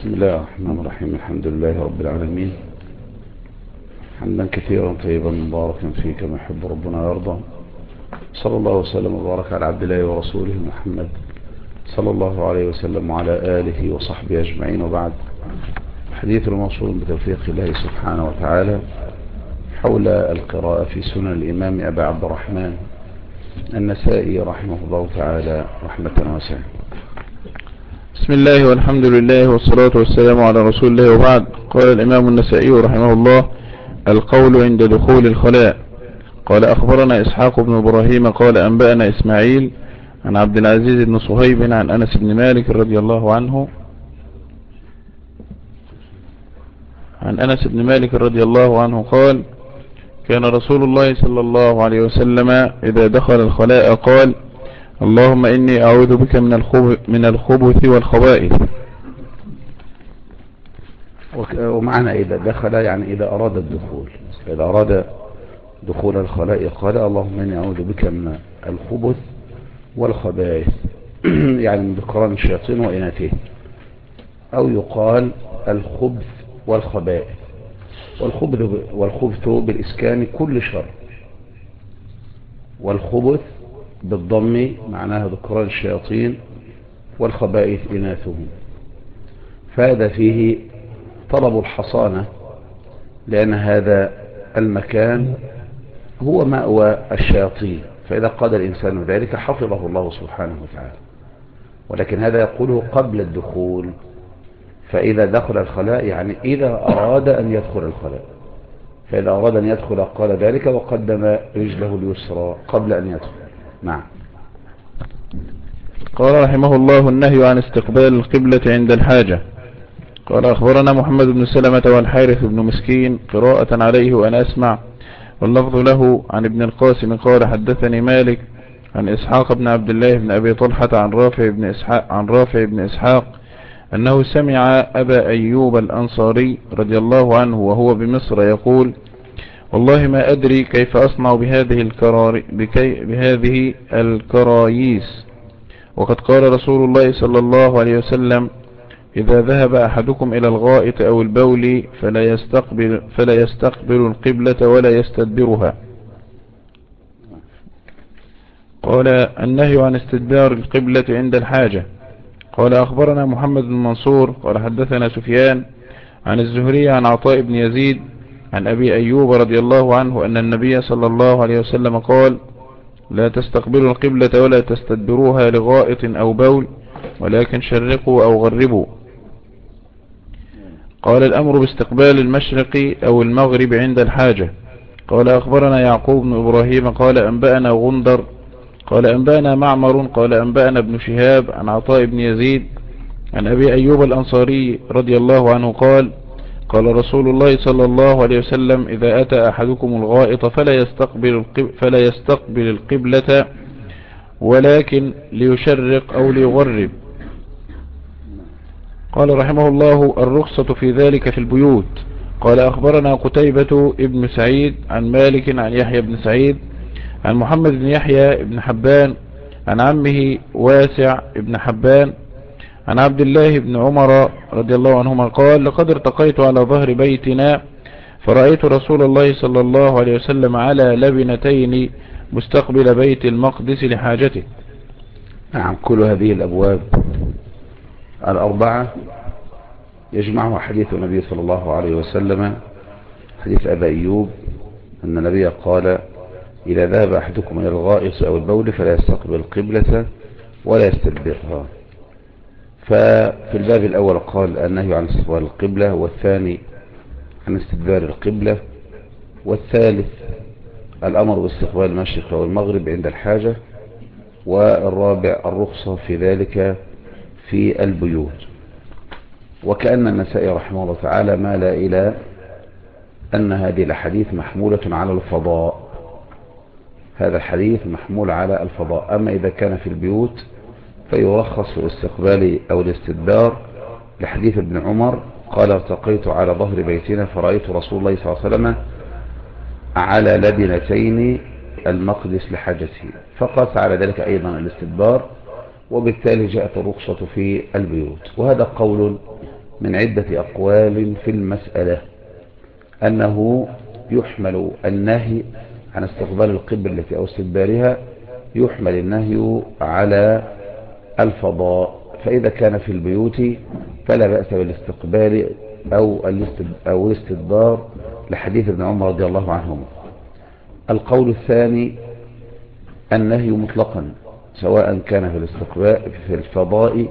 بسم الله الرحمن الرحيم. الحمد لله رب العالمين، حمدا كثيرا طيبا مباركا فيه كما يحب ربنا ويرضى. صلى الله وسلم وبارك على عبد الله ورسوله محمد صلى الله عليه وسلم وعلى آله وصحبه أجمعين، وبعد. حديث الموصول بتوفيق الله سبحانه وتعالى حول القراءة في سنن الإمام أبي عبد الرحمن النسائي رحمه الله تعالى رحمة واسعة. بسم الله والحمد لله والصلاة والسلام على رسول الله، وبعد. قال الإمام النسائي رحمه الله: القول عند دخول الخلاء. قال أخبرنا إسحاق بن إبراهيم قال أنبأنا إسماعيل عن عبد العزيز بن صهيب عن أنس بن مالك رضي الله عنه قال: كان رسول الله صلى الله عليه وسلم إذا دخل الخلاء قال: اللهم إني أعوذ بك من الخبث والخبائث. ومعنى إذا دخل يعني إذا أراد الدخول، إذا أراد دخول الخلاء قال: اللهم إني أعوذ بك من الخبث والخبائث يعني من ذكران الشياطين وإناثه، أو يقال الخبث والخبائث. والخبث بالإسكان كل شر، والخبث بالضم معناها ذكران الشياطين، والخبائث إناثهم. فهذا فيه طلب الحصانة، لأن هذا المكان هو مأوى الشياطين، فإذا قاد الإنسان ذلك حفظه الله سبحانه وتعالى. ولكن هذا يقوله قبل الدخول، فإذا دخل الخلاء يعني إذا أراد أن يدخل الخلاء، فإذا أراد أن يدخل قال ذلك وقدم رجله اليسرى قبل أن يدخل. نعم. قال رحمه الله: النهي عن استقبال القبلة عند الحاجة. قال أخبرنا محمد بن سلمة والحارث بن مسكين قراءة عليه وأنا أسمع، واللفظ له عن ابن القاسم قال: حدثني مالك عن إسحاق بن عبد الله بن أبي طلحة عن رافع بن إسحاق أنه سمع أبا أيوب الأنصاري رضي الله عنه وهو بمصر يقول: والله ما أدري كيف أصنع بهذه الكراييس، وقد قال رسول الله صلى الله عليه وسلم: إذا ذهب أحدكم إلى الغائط أو البول فلا يستقبل القبلة ولا يستدبرها. قال: النهي عن استدبار القبلة عند الحاجة. قال أخبرنا محمد بن منصور قال حدثنا سفيان عن الزهري عن عطاء بن يزيد عن أبي أيوب رضي الله عنه أن النبي صلى الله عليه وسلم قال: لا تستقبلوا القبلة ولا تستدبروها لغائط أو بول، ولكن شرقوا أو غربوا. قال: الأمر باستقبال المشرق أو المغرب عند الحاجة. قال أخبرنا يعقوب بن إبراهيم قال أنبأنا غندر قال أنبأنا معمر قال أنبأنا ابن شهاب عن عطاء بن يزيد عن أبي أيوب الأنصاري رضي الله عنه قال: قال رسول الله صلى الله عليه وسلم: إذا أتى أحدكم الغائط فلا يستقبل القبلة، ولكن ليشرق أو ليغرب. قال رحمه الله: الرخصة في ذلك في البيوت. قال أخبرنا قتيبة ابن سعيد عن مالك عن يحيى بن سعيد عن محمد بن يحيى بن حبان عن عمه واسع بن حبان عن عبد الله بن عمر رضي الله عنهما قال: لقد ارتقيت على ظهر بيتنا فرأيت رسول الله صلى الله عليه وسلم على لبنتين مستقبل بيت المقدس لحاجته. نعم. كل هذه الأبواب الأربعة يجمعها حديث النبي صلى الله عليه وسلم، حديث أبا أيوب أن النبي قال: إذا ذهب أحدكم إلى الغائط أو البول فلا يستقبل القبلة ولا يستدبرها. ففي الباب الأول قال النهي عن استقبال القبلة، والثاني عن استدبار القبلة، والثالث الأمر باستقبال المشرق والمغرب عند الحاجة، والرابع الرخصة في ذلك في البيوت. وكأن النسائي رحمه الله تعالى مال إلى أن هذه الحديث محمولة على الفضاء، هذا الحديث محمول على الفضاء. أما إذا كان في البيوت فيرخص في الاستقبال أو الاستدبار لحديث ابن عمر قال: ارتقيت على ظهر بيتنا فرأيت رسول الله صلى الله عليه وسلم على لبنتين المقدس لحاجته، فقاس على ذلك أيضا الاستدبار، وبالتالي جاءت الرخصة في البيوت. وهذا قول من عدة أقوال في المسألة، أنه يحمل النهي عن استقبال القبلة أو استدبارها، يحمل النهي على الفضاء، فإذا كان في البيوت فلا بأس بالاستقبال أو الاستدبار لحديث ابن عمر رضي الله عنهما. القول الثاني النهي مطلقا، سواء كان في الاستقبال في الفضاء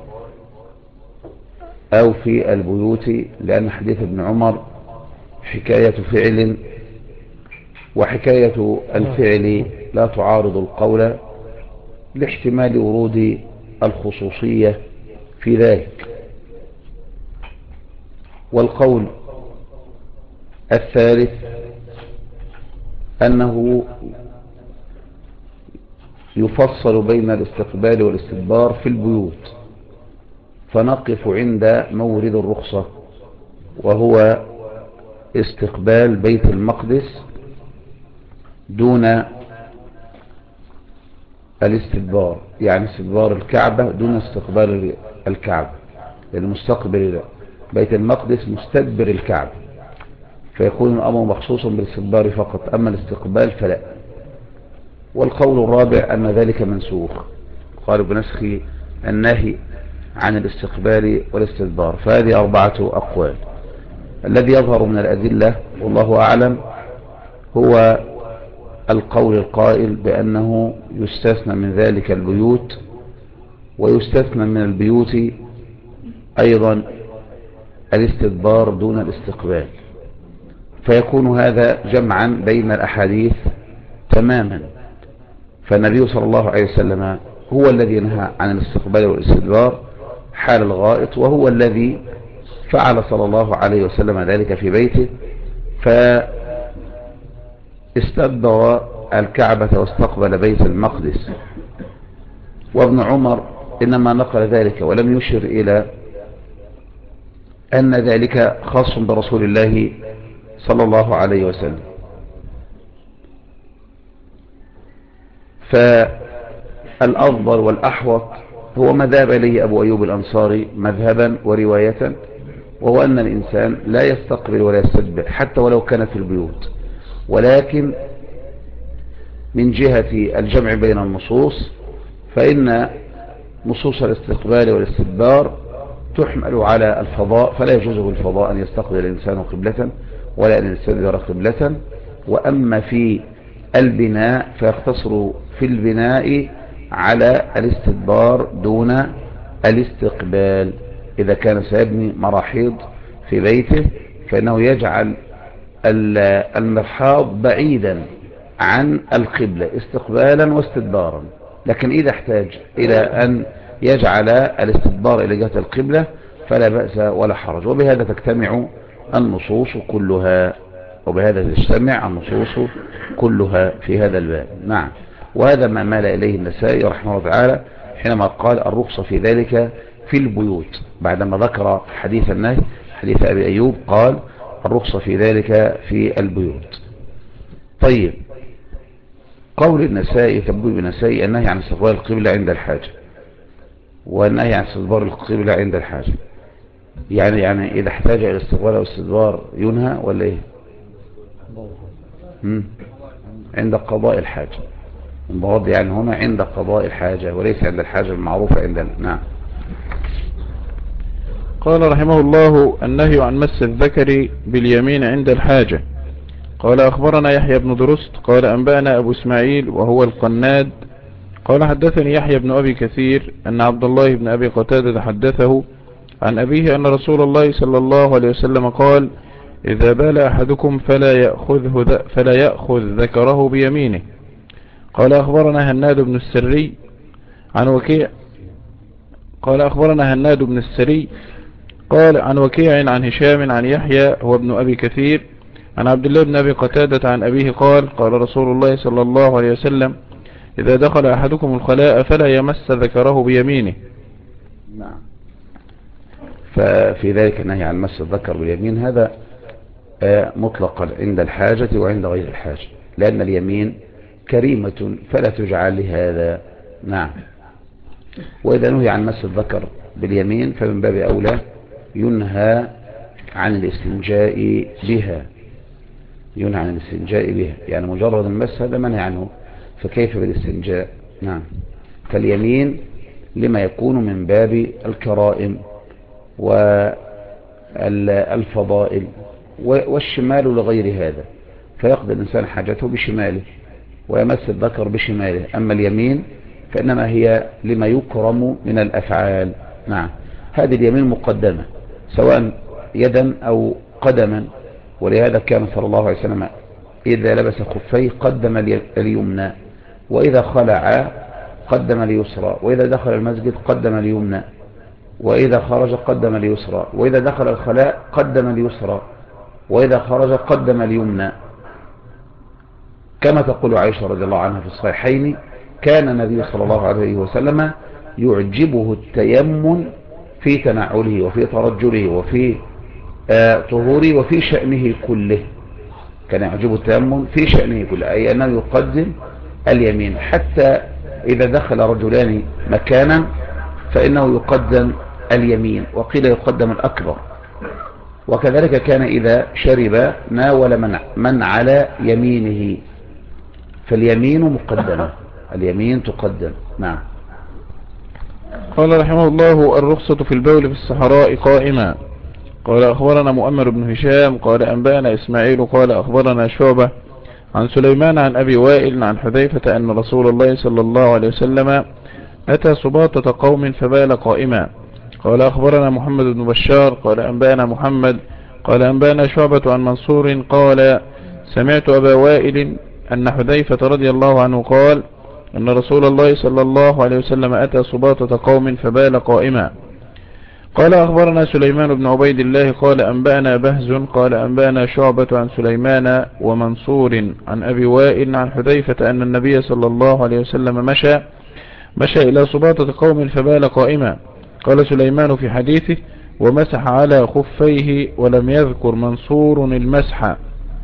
أو في البيوت، لأن حديث ابن عمر حكاية فعل، وحكاية الفعل لا تعارض القول لاحتمال ورود الخصوصية في ذلك. والقول الثالث أنه يفصل بين الاستقبال والاستدبار في البيوت، فنقف عند مورد الرخصة، وهو استقبال بيت المقدس دون الاستدبار، يعني استدبار الكعبة دون استقبال الكعبة، المستقبل بيت المقدس مستدبر الكعبة، فيكون الأمر مخصوصا بالاستدبار فقط، أما الاستقبال فلا. والقول الرابع أن ذلك منسوخ، قالوا بنسخ النهي عن الاستقبال والاستدبار. فهذه 4 أقوال. الذي يظهر من الأدلة والله أعلم هو القول القائل بأنه يستثنى من ذلك البيوت، ويستثنى من البيوت أيضا الاستدبار دون الاستقبال، فيكون هذا جمعا بين الأحاديث تماما. فالنبي صلى الله عليه وسلم هو الذي نهى عن الاستقبال والاستدبار حال الغائط، وهو الذي فعل صلى الله عليه وسلم ذلك في بيته، فاستدبر الكعبة واستقبل بيت المقدس. وابن عمر إنما نقل ذلك ولم يشر إلى أن ذلك خاص برسول الله صلى الله عليه وسلم. فالأفضل والأحوط هو ما ذهب إليه أبو أيوب الأنصاري مذهبا ورواية، وهو أن الإنسان لا يستقبل ولا يستدبر حتى ولو كان في البيوت، ولكن من جهة الجمع بين النصوص فإن نصوص الاستقبال والاستدبار تحمل على الفضاء، فلا يجوز بالفضاء أن يستقبل الإنسان قبلة ولا أن يستدبر قبلة. وأما في البناء فيقتصر في البناء على الاستدبار دون الاستقبال. إذا كان سيبني مراحيض في بيته فإنه يجعل المرحاض بعيدا عن القبلة استقبالا واستدبارا، لكن إذا احتاج إلى أن يجعل الاستدبار إلى جهة القبلة فلا بأس ولا حرج. وبهذا تجتمع النصوص كلها، في هذا الباب. نعم. وهذا ما مال إليه النسائي رحمه الله تعالى حينما قال الرخصة في ذلك في البيوت، بعدما ذكر حديث النهي حديث أبي أيوب قال الرخصة في ذلك في البيوت. طيب، قول النسائي تبويب النسائي النهي عن استقبال القبلة عند الحاجة، والنهي عن استدبار القبلة عند الحاجة، يعني إذا احتاج إلى استقبال أو استدبار ينهى ولا إيه؟ عند قضاء الحاجة، المراد يعني هنا عند قضاء الحاجة وليس عند الحاجة المعروفة عندنا. نعم. قال رحمه الله: النهي عن مس الذكر باليمين عند الحاجة. قال أخبرنا يحيى بن درست قال أنبأنا أبو إسماعيل وهو القناد قال حدثني يحيى بن أبي كثير أن عبد الله بن أبي قتادة حدثه عن أبيه أن رسول الله صلى الله عليه وسلم قال: إذا بال أحدكم فلا يأخذ ذكره بيمينه. قال أخبرنا هناد بن السري عن وكيع قال أخبرنا هناد بن السري قال عن وكيع عن هشام عن يحيى هو ابن أبي كثير عن عبد الله بن أبي قتادة عن أبيه قال: قال رسول الله صلى الله عليه وسلم: إذا دخل أحدكم الخلاء فلا يمس ذكره بيمينه. نعم. ففي ذلك النهي عن مس الذكر باليمين هذا مطلقا عند الحاجة وعند غير الحاجة، لأن اليمين كريمة فلا تجعل لهذا. نعم. وإذا نهي عن مس الذكر باليمين فمن باب أولى ينهى عن الاستنجاء بها، ينهى عن الاستنجاء بها، يعني مجرد المس هذا منهي عنه، فكيف بالاستنجاء؟ نعم. فاليمين لما يكون من باب الكرائم والفضائل، والشمال لغير هذا، فيقضي الإنسان حاجته بشماله ويمس الذكر بشماله. أما اليمين فإنما هي لما يكرم من الأفعال. نعم. هذه اليمين مقدمة سواء يدا أو قدما، ولهذا كان صلى الله عليه وسلم إذا لبس خفيه قدم اليمنى، وإذا خلع قدم اليسرى، وإذا دخل المسجد قدم اليمنى، وإذا خرج قدم اليسرى، وإذا دخل الخلاء قدم اليسرى، وإذا خرج قدم اليمنى، كما تقول عائشة رضي الله عنها في الصحيحين: كان النبي صلى الله عليه وسلم يعجبه التيمم في تنعله وفي ترجله وفي طهوره وفي شأنه كله. كان يعجبه التيمم في شأنه كله، أي أنه يقدم اليمين، حتى إذا دخل رجلان مكانا فإنه يقدم اليمين، وقيل يقدم الأكبر. وكذلك كان إذا شرب ناول من على يمينه، فاليمين مقدمة، اليمين تقدم. نعم. قال رحمه الله: الرخصة في البول في الصحراء قائما. قال أخبرنا مؤمر بن هشام قال أنبأنا إسماعيل قال أخبرنا شعبة عن سليمان عن أبي وائل عن حذيفة أن رسول الله صلى الله عليه وسلم أتى سباطة قوم فبال قائما. قال أخبرنا محمد بن بشار قال أنبأنا محمد قال أنبأنا شعبة عن منصور قال سمعت أبا وائل أن حذيفة رضي الله عنه قال أن رسول الله صلى الله عليه وسلم أتى سباطة قوم فبال قائما. قال أخبرنا سليمان بن عبيد الله قال أنبأنا بهز قال أنبأنا شعبة عن سليمان ومنصور عن أبي وائل عن حذيفة أن النبي صلى الله عليه وسلم مشى إلى سباطة قوم فبال قائما. قال سليمان في حديثه: ومسح على خفيه، ولم يذكر منصور المسح.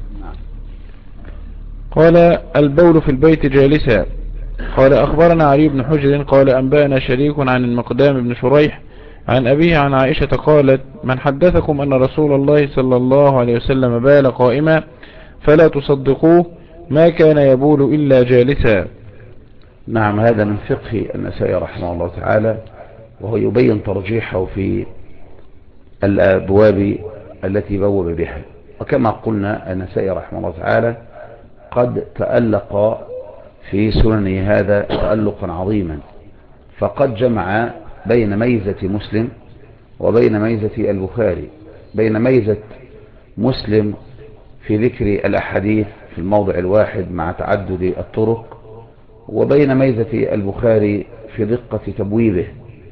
قال البول في البيت جالسا. قال أخبرنا علي بن حجر قال أنبأنا شريك عن المقدام بن شريح عن أبيه عن عائشة قالت: من حدثكم أن رسول الله صلى الله عليه وسلم بال قائما فلا تصدقوه، ما كان يبول إلا جالسا. نعم. هذا من فقه النسائي رحمه الله تعالى، وهو يبين ترجيحه في الأبواب التي بوب بها. وكما قلنا النسائي رحمه الله تعالى قد تألق في سننه هذا تألقا عظيما، فقد جمع بين ميزة مسلم وبين ميزة البخاري، بين ميزة مسلم في ذكر الأحاديث في الموضع الواحد مع تعدد الطرق، وبين ميزة البخاري في دقة تبويبه.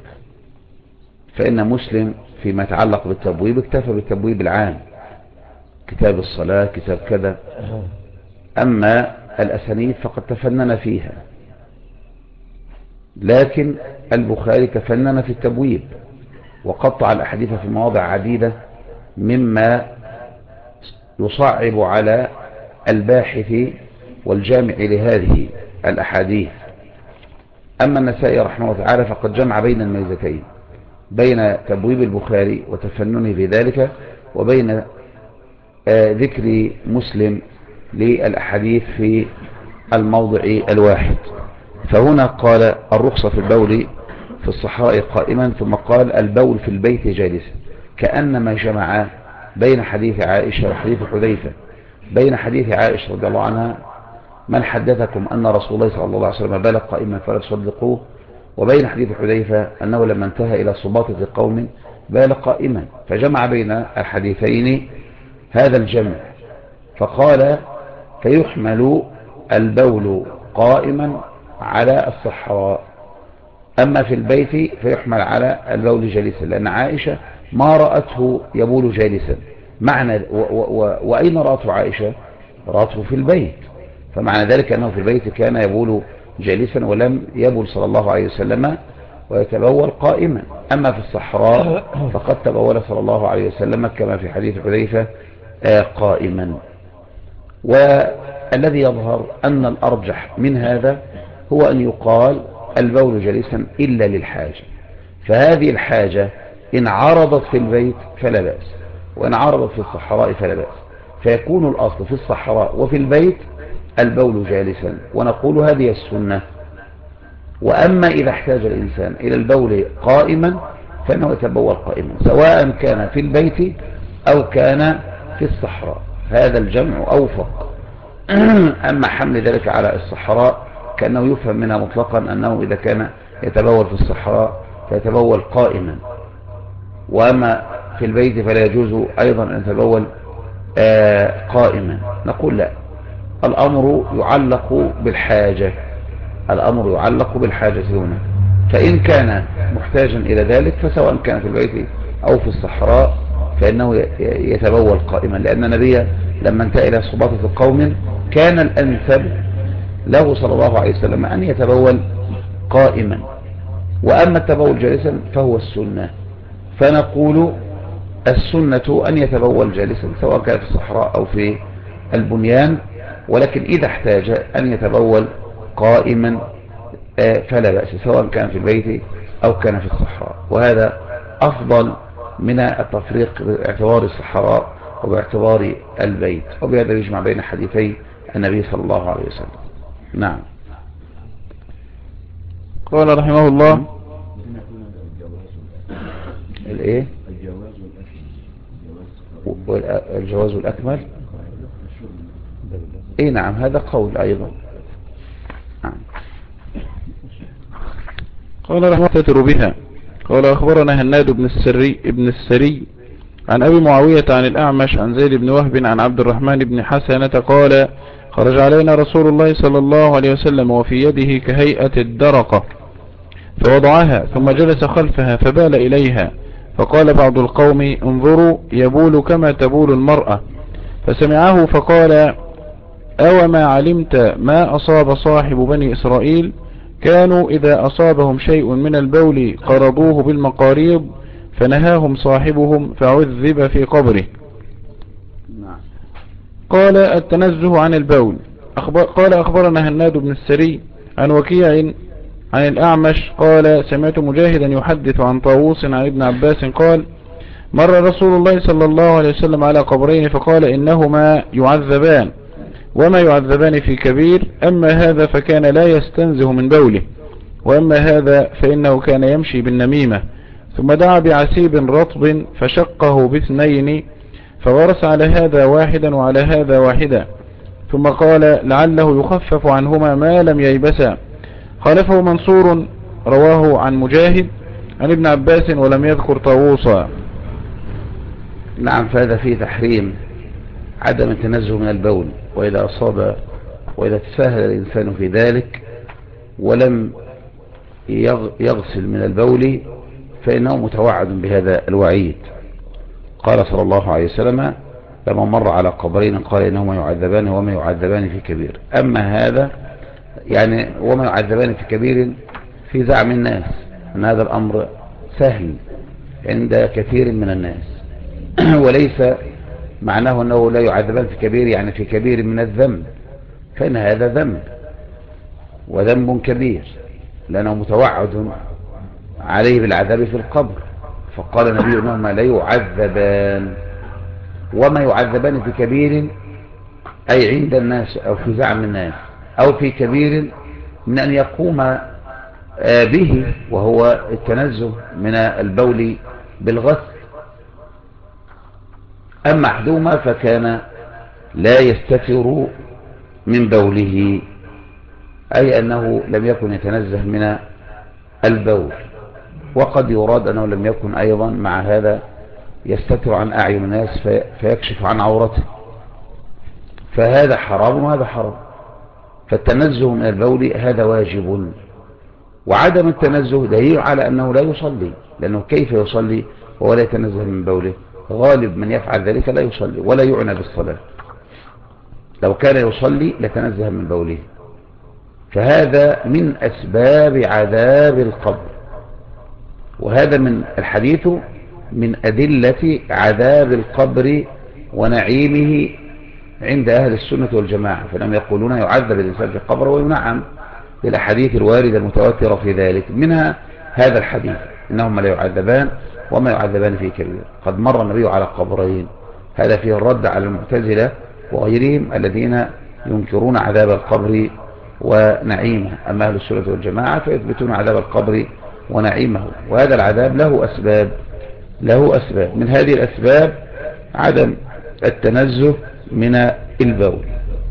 فإن مسلم فيما يتعلق بالتبويب اكتفى بالتبويب العام، كتاب الصلاة، كتاب كذا. أما الأسانيد فقد تفنن فيها، لكن البخاري تفنن في التبويب وقطع الأحاديث في مواضع عديدة مما يصعب على الباحث والجامع لهذه الأحاديث. أما النسائي رحمه الله تعالى فقد جمع بين الميزتين، بين تبويب البخاري وتفننه في ذلك، وبين ذكر مسلم للأحاديث في الموضع الواحد. فهنا قال الرخصة في البول في الصحراء قائما، ثم قال البول في البيت جالسا، كأنما جمع بين حديث عائشة وحديث حذيفة، بين حديث عائشة رضي الله عنها: من حدثكم أن رسول الله صلى الله عليه وسلم بال قائما فلا تصدقوه، وبين حديث حذيفة أنه لما انتهى إلى سباطة قوم بال قائما. فجمع بين الحديثين هذا الجمع، فقال: فيحمل البول قائما على الصحراء، أما في البيت فيحمل على البول جالسا، لأن عائشة ما رأته يبول جالسا. معنى وأين رأته عائشة؟ رأته في البيت، فمعنى ذلك أنه في البيت كان يبول جالسا، ولم يبول صلى الله عليه وسلم ويتبول قائما. أما في الصحراء فقد تبول صلى الله عليه وسلم كما في حديث حذيفة قائما. والذي يظهر أن الأرجح من هذا هو أن يقال البول جالسا إلا للحاجة، فهذه الحاجة إن عرضت في البيت فلا بأس، وإن عرضت في الصحراء فلا بأس. فيكون الأصل في الصحراء وفي البيت البول جالسا، ونقول هذه السنة. وأما إذا احتاج الإنسان إلى البول قائما فإنه يتبول قائما، سواء كان في البيت أو كان في الصحراء، هذا الجمع أوفق. أما حمل ذلك على الصحراء كأنه يفهم منها مطلقا أنه إذا كان يتبول في الصحراء فيتبول قائما، وأما في البيت فلا يجوز أيضا أن يتبول قائما. نقول لا، الأمر يعلق بالحاجة، الأمر يعلق بالحاجة هنا. فإن كان محتاجا إلى ذلك فسواء كان في البيت أو في الصحراء فإنه يتبول قائما، لأن النبي لما انتهى إلى صباطة قوم كان الأنسب له صلى الله عليه وسلم أن يتبول قائما، وأما التبول جالسا فهو السنة. فنقول السنة أن يتبول جالسا سواء كان في الصحراء أو في البنيان، ولكن إذا احتاج أن يتبول قائما فلا بأس، سواء كان في البيت أو كان في الصحراء. وهذا أفضل من التفريق باعتبار الصحراء وباعتبار البيت، وبهذا يجمع بين حديثي النبي صلى الله عليه وسلم. نعم. قال رحمه الله الايه؟ الجواز الأكمل. اي نعم، هذا قول ايضا. نعم. قال رحمة بها. قال أخبرنا هناد بن السري عن أبي معاوية عن الأعمش عن زيد بن وهب عن عبد الرحمن بن حسنة قال خرج علينا رسول الله صلى الله عليه وسلم وفي يده كهيئة الدرقة، فوضعها ثم جلس خلفها فبال إليها، فقال بعض القوم انظروا يبول كما تبول المرأة، فسمعه فقال أو ما علمت ما أصاب صاحب بني إسرائيل، كانوا إذا أصابهم شيء من البول قرضوه بالمقاريض، فنهاهم صاحبهم فعذب في قبره. قال التنزه عن البول. قال أخبرنا هناد بن السري عن وكيع عن الأعمش قال سمعت مجاهدا يحدث عن طاووس عن ابن عباس قال مر رسول الله صلى الله عليه وسلم على قبرين فقال إنهما يعذبان، وما يعذبان في كبير، أما هذا فكان لا يستنزه من بوله، وأما هذا فإنه كان يمشي بالنميمة. ثم دعا بعسيب رطب فشقه باثنين، فغرس على هذا واحدا وعلى هذا واحدا، ثم قال لعله يخفف عنهما ما لم ييبسا. خالفه منصور رواه عن مجاهد عن ابن عباس ولم يذكر طاووسا. نعم، فهذا فيه تحريم عدم التنزه من البول، وإذا أصاب وإذا تساهل الإنسان في ذلك ولم يغسل من البول فإنه متوعد بهذا الوعيد. قال صلى الله عليه وسلم لما مر على قبرين قال إنهما يعذبان وما يعذبان في كبير. أما هذا يعني وما يعذبان في كبير في زعم الناس أن هذا الأمر سهل عند كثير من الناس وليس معناه أنه لا يعذبان في كبير يعني في كبير من الذنب، فإن هذا ذنب وذنب كبير لأنه متوعد عليه بالعذاب في القبر. فقال النبي إنهما لا يعذبان وما يعذبان في كبير أي عند الناس أو في زعم الناس أو في كبير من أن يقوم به وهو التنزه من البول بالغسل. أما أحدهما فكان لا يستتر من بوله، أي أنه لم يكن يتنزه من البول، وقد يراد أنه لم يكن أيضا مع هذا يستتر عن أعين الناس فيكشف عن عورته، فهذا حرام وهذا حرام. فالتنزه من البول هذا واجب، وعدم التنزه دليل على أنه لا يصلي، لأنه كيف يصلي وهو لا يتنزه من بوله؟ غالب من يفعل ذلك لا يصلي ولا يعنى بالصلاة، لو كان يصلي لتنزه من بوله. فهذا من أسباب عذاب القبر، وهذا من الحديث من أدلة عذاب القبر ونعيمه عند أهل السنة والجماعة، فلم يقولون يعذب الإنسان في القبر وينعم بالأحاديث الواردة المتواترة في ذلك، منها هذا الحديث إنهما لا يعذبان وما يعذبان في كبير. قد مر النبي على قبرين، هذا فيه الرد على المعتزلة وغيرهم الذين ينكرون عذاب القبر ونعيمه. أما أهل السنة والجماعة فيثبتون عذاب القبر ونعيمه، وهذا العذاب له أسباب. من هذه الأسباب عدم التنزه من البول،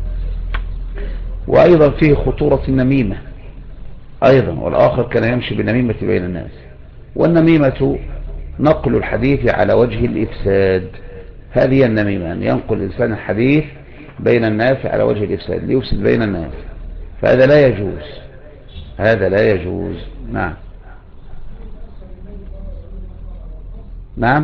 وأيضا فيه خطورة النميمة أيضا، والآخر كان يمشي بالنميمة بين الناس. والنميمة نقل الحديث على وجه الإفساد، هذه النميمة أن ينقل الإنسان الحديث بين الناس على وجه الإفساد ليفسد بين الناس، فهذا لا يجوز، هذا لا يجوز. نعم نعم.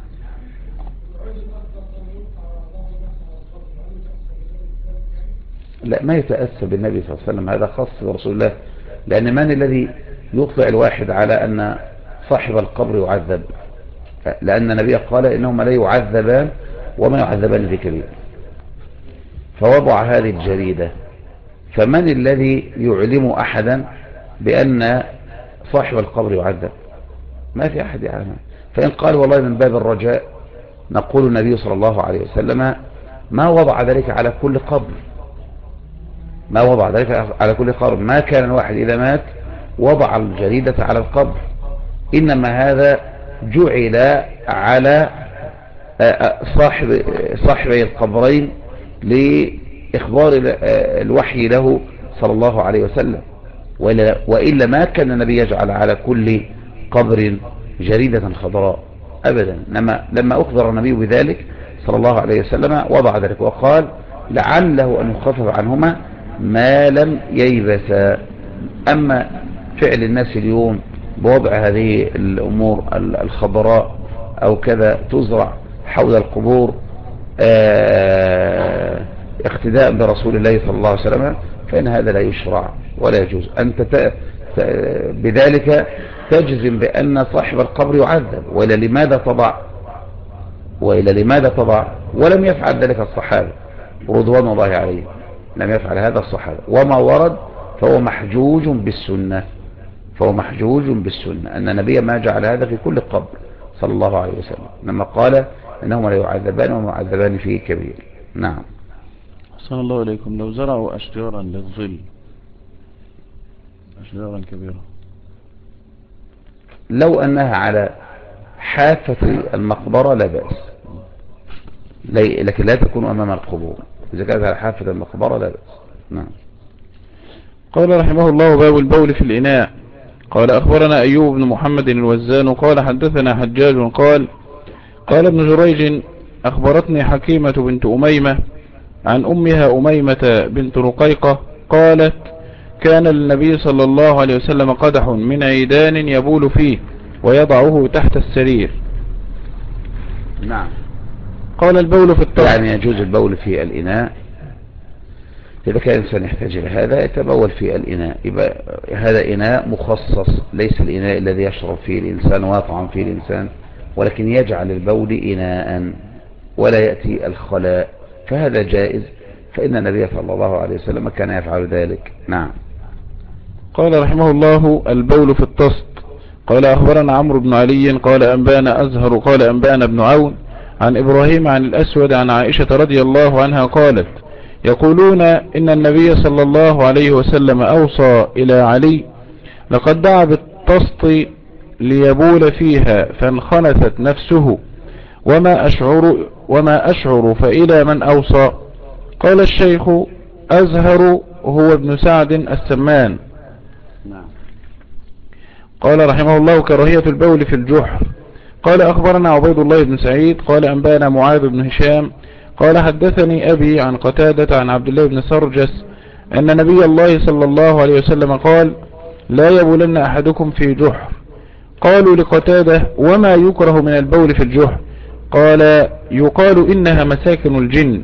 لا، ما يتأسى بالنبي صلى الله عليه وسلم، هذا خاص برسول الله. لأن من الذي يطلع الواحد على أن صاحب القبر يعذب؟ لأن النبي قال إنهما لا يعذبان وما يعذبان في كبير، فوضع هذه الجريدة. فمن الذي يعلم أحدا بأن صاحب القبر يعذب؟ ما في أحد يعلم. فإن قال والله من باب الرجاء، نقول النبي صلى الله عليه وسلم ما وضع ذلك على كل قبر، ما وضع ذلك على كل قبر. ما كان الواحد إذا مات وضع الجريدة على القبر، إنما هذا جعل على صاحبي القبرين لإخبار الوحي له صلى الله عليه وسلم. وإلا ما كان النبي يجعل على كل قبر جريدة خضراء أبدا. لما أخبر النبي بذلك صلى الله عليه وسلم وضع ذلك وقال لعله أن يخفف عنهما ما لم ييبسا. أما فعل الناس اليوم بوضع هذه الأمور الخضراء أو كذا تزرع حول القبور اقتداء برسول الله صلى الله عليه وسلم، فإن هذا لا يشرع ولا يجوز. أنت بذلك تجزم بأن صاحب القبر يعذب، وإلى لماذا تضع ولم يفعل ذلك الصحابة رضوان الله عليهم، لم يفعل هذا الصحابة. وما ورد فهو محجوج بالسنة أن النبي ما جعل هذا في كل قبر صلى الله عليه وسلم، لما قال إنهما لا يعذبان وما يعذبان فيه كبير. نعم. أحسن الله إليكم. لو زرعوا أشجارا للظل، أشجارا كبيرة، لو أنها على حافة المقبرة لا بأس، لكن لا تكون أمام القبور. إذا كانت على حافة المقبرة لا بأس. نعم. قال رحمه الله باب البول في الإناء. قال أخبرنا أيوب بن محمد الوزان قال حدثنا حجاج قال ابن جريج أخبرتني حكيمة بنت أميمة عن أمها أميمة بنت رقيقة قالت كان للنبي صلى الله عليه وسلم قدح من عيدان يبول فيه ويضعه تحت السرير. نعم. قال البول في الطهر، يعني يجوز البول في الإناء إذا كان الإنسان يحتاج إلى هذا يتبول في الإناء، يبقى هذا إناء مخصص، ليس الإناء الذي يشرب فيه الإنسان ويطعم فيه الإنسان، ولكن يجعل البول إناء ولا يأتي الخلاء، فهذا جائز، فإن النبي صلى الله عليه وسلم كان يفعل ذلك. نعم. قال رحمه الله البول في الطست. قال أخبرنا عمرو بن علي قال أنبانا أزهر قال أنبانا ابن عون عن إبراهيم عن الأسود عن عائشة رضي الله عنها قالت يقولون إن النبي صلى الله عليه وسلم أوصى إلى علي لقد دعا بالطست ليبول فيها فانخنثت نفسه وما أشعر فإلى من أوصى. قال الشيخ أزهر هو ابن سعد السمان. قال رحمه الله كراهية البول في الجحر. قال أخبرنا عبيد الله بن سعيد قال أنبانا معاذ بن هشام قال حدثني أبي عن قتادة عن عبد الله بن سرجس أن نبي الله صلى الله عليه وسلم قال لا يبولن أحدكم في جحر. قالوا لقتادة وما يكره من البول في الجحر؟ قال يقال إنها مساكن الجن.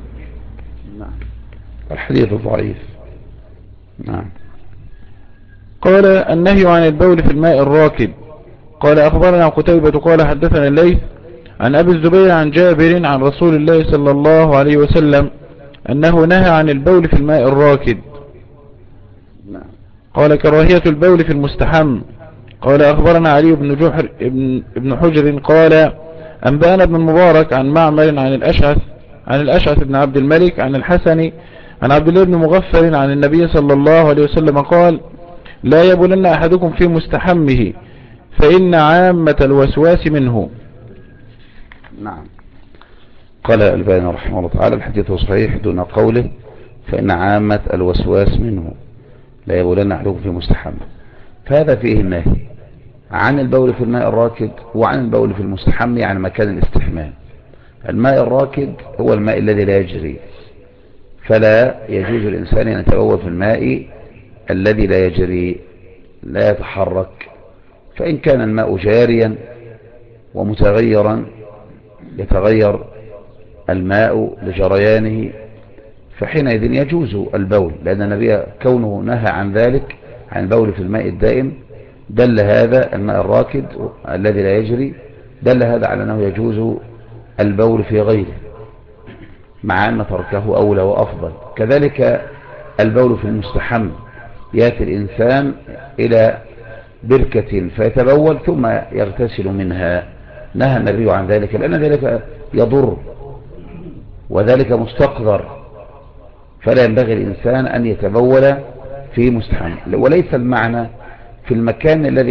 الحديث ضعيف. نعم. قال النهي عن البول في الماء الراكد. قال أخبرنا قتيبة قال حدثنا الليث عن أبي الزبير عن جابر عن رسول الله صلى الله عليه وسلم أنه نهى عن البول في الماء الراكد. قال كراهية البول في المستحم. قال أخبرنا علي بن جحر ابن حجر قال أنبأنا ابن المبارك عن معمر عن الأشعث بن عبد الملك عن الحسن عن عبد الله بن مغفر عن النبي صلى الله عليه وسلم قال لا يبولن أحدكم في مستحمه فإن عامة الوسواس منه. نعم. قال الألباني رحمه الله تعالى الحديث صحيح دون قوله فإن عامة الوسواس منه لا يبولن أحدكم في مستحمه، فهذا فيه النهي عن البول في الماء الراكد وعن البول في المستحم، يعني مكان الاستحمام. الماء الراكد هو الماء الذي لا يجري، فلا يجوز الإنسان أن يتبول في الماء الذي لا يجري لا يتحرك. فإن كان الماء جاريا ومتغيرا يتغير الماء لجريانه فحينئذ يجوز البول، لأن النبي كونه نهى عن ذلك عن البول في الماء الدائم دل هذا الماء الراكد الذي لا يجري دل هذا على أنه يجوز البول في غيره، مع أن تركه أولى وأفضل. كذلك البول في المستحم، يأتي الإنسان إلى بركة فيتبول ثم يغتسل منها، نهى النبي عن ذلك لأن ذلك يضر وذلك مستقذر، فلا ينبغي الإنسان أن يتبول في مستحم. وليس المعنى في المكان الذي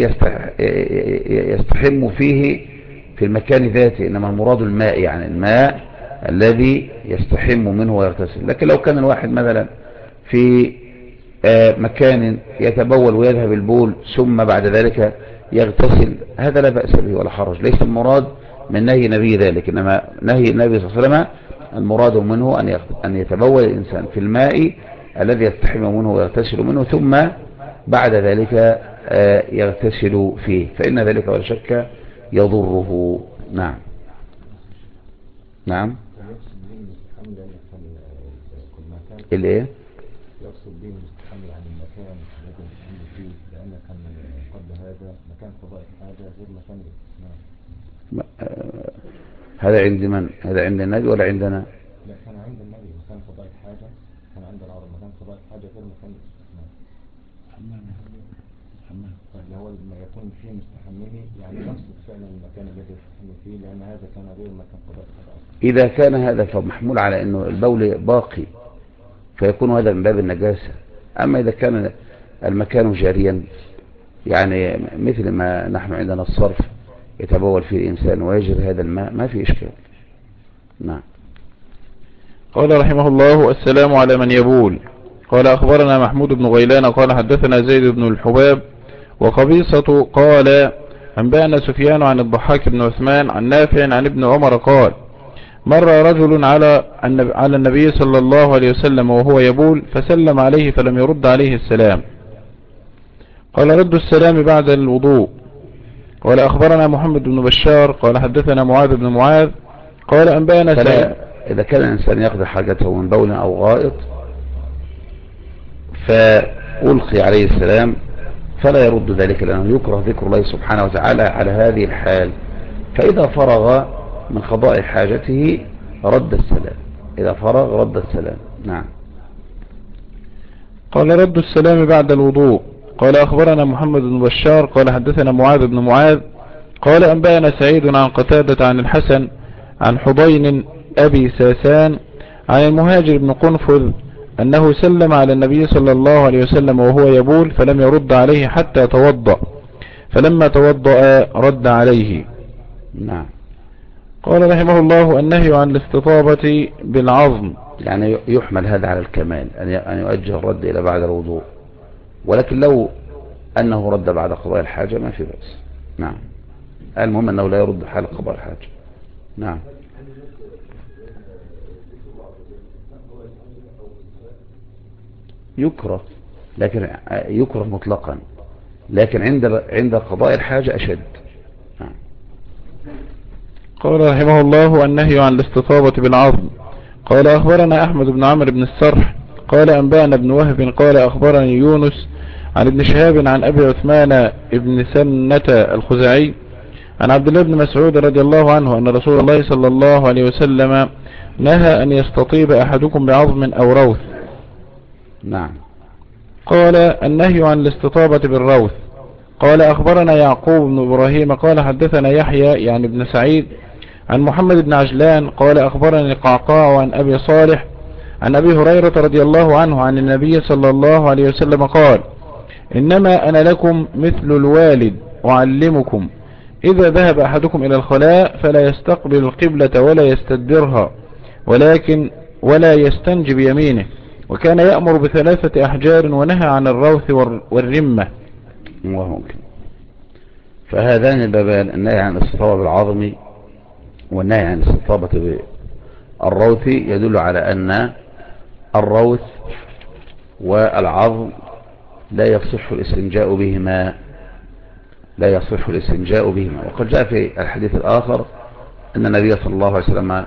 يستحم فيه في المكان ذاته، إنما المراد الماء، يعني الماء الذي يستحم منه ويغتسل. لكن لو كان الواحد مثلا في مكان يتبول ويذهب البول ثم بعد ذلك يغتسل، هذا لا بأس به ولا حرج، ليس المراد من نهي نبي ذلك، إنما نهي النبي صلى الله عليه وسلم المراد منه أن يتبول الإنسان في الماء الذي يستحم منه ويغتسل منه ثم بعد ذلك يغتسل فيه، فإن ذلك ولا شك يضره. نعم. نعم. الايه؟ يقصد به المستحمل عن المكان الذي يستحمل فيه، لأن كان قبل هذا مكان قضاء الحاجة غير مكان الاستحمام. هذا عند من؟ هذا عند النبي ولا عندنا؟ لا، كان عند النبي مكان قضاء الحاجة، كان عند العرب مكان قضاء الحاجة غير مكان الاستحمام. اللي هو ما يكون فيه مستحمله، يعني يقصد فعلا المكان الذي يستحمل فيه، لأن هذا كان غير مكان قضاء الحاجة. إذا كان هذا فمحمول على أنه البول باقي فيكون هذا من باب النجاسة. أما إذا كان المكان جاريا، يعني مثل ما نحن عندنا الصرف يتبول فيه الإنسان ويجري هذا الماء ما في إشكال. نعم. قال رحمه الله السلام على من يبول. قال أخبرنا محمود بن غيلان قال حدثنا زيد بن الحباب وقبيصة قال أنبأنا سفيان عن الضحاك بن عثمان عن نافع عن ابن عمر قال مر رجل على النبي صلى الله عليه وسلم وهو يبول فسلم عليه فلم يرد عليه السلام. قال رد السلام بعد الوضوء. قال أخبرنا محمد بن بشار قال حدثنا معاذ بن معاذ قال أنبأنا سعيد. إذا كان الإنسان يقضي حاجته من بول أو غائط فألقي عليه السلام فلا يرد ذلك، لأنه يكره ذكر الله سبحانه وتعالى على هذه الحال. فإذا فرغ من قضاء حاجته رد السلام، إذا فرغ رد السلام. نعم. قال رد السلام بعد الوضوء. قال أخبرنا محمد بن بشار قال حدثنا معاذ بن معاذ قال أنبأنا سعيد عن قتادة عن الحسن عن حضين أبي ساسان عن المهاجر بن قنفذ أنه سلم على النبي صلى الله عليه وسلم وهو يبول فلم يرد عليه حتى توضأ، فلما توضأ رد عليه. نعم. قال رحمه الله النهي عن الاستطابة بالعظم، يعني يحمل هذا على الكمال أن يؤجل الرد إلى بعد الوضوء، ولكن لو أنه رد بعد قضاء الحاجة ما في بأس. نعم. المهم أنه لا يرد حال قضاء الحاجة. نعم. يكره، لكن يكره مطلقا، لكن عند قضاء الحاجة أشد. نعم. قال رحمه الله النهي عن الاستطابة بالعظم. قال أخبرنا أحمد بن عمرو بن السرح قال أنبأنا ابن وهب قال أخبرني يونس عن ابن شهاب عن أبي عثمان ابن سنة الخزاعي عن عبد الله بن مسعود رضي الله عنه أن رسول الله صلى الله عليه وسلم نهى أن يستطيب أحدكم بعظم أو روث. نعم. قال النهي عن الاستطابة بالروث. قال أخبرنا يعقوب بن إبراهيم قال حدثنا يحيى يعني بن سعيد عن محمد بن عجلان قال أخبرني قعقاع عن أبي صالح عن أبي هريرة رضي الله عنه عن النبي صلى الله عليه وسلم قال إنما أنا لكم مثل الوالد أعلمكم إذا ذهب أحدكم إلى الخلاء فلا يستقبل القبلة ولا يستدبرها ولكن ولا يستنج بيمينه وكان يأمر بثلاثة أحجار ونهى عن الروث والرمة. وممكن فهذان البابان النهي عن الاستطابة بالعظم والنهي عن الاستطابة بالروث يدل على أن الروث والعظم لا يصح الاستنجاء بهما وقد جاء في الحديث الآخر أن النبي صلى الله عليه وسلم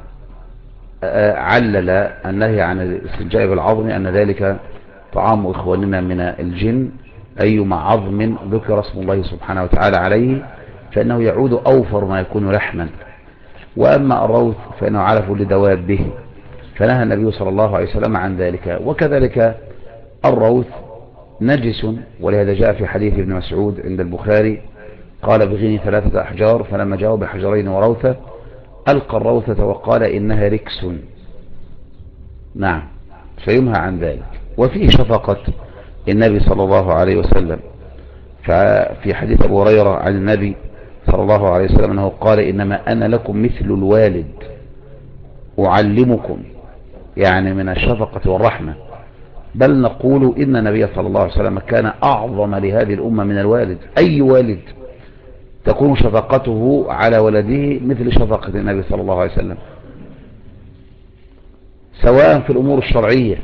علل النهي عن الاستنجاء بالعظم أن ذلك طعام إخواننا من الجن أيما عظم ذكر اسم الله سبحانه وتعالى عليه فإنه يعود أوفر ما يكون لحما، وأما الروث فإنه علف لدوابه فنهى النبي صلى الله عليه وسلم عن ذلك. وكذلك الروث نجس، ولهذا جاء في حديث ابن مسعود عند البخاري قال بغني 3 أحجار فلما جاءوا بحجرين وروثة ألقى الروثة وقال إنها ركس. نعم، فينهى عن ذلك. وفيه شفقة النبي صلى الله عليه وسلم في حديث أبو هريرة عن النبي صلى الله عليه وسلم أنه قال إنما أنا لكم مثل الوالد أعلمكم، يعني من الشفقة والرحمة. بل نقول إن النبي صلى الله عليه وسلم كان أعظم لهذه الأمة من الوالد. أي والد تكون شفقته على ولده مثل شفقة النبي صلى الله عليه وسلم، سواء في الأمور الشرعية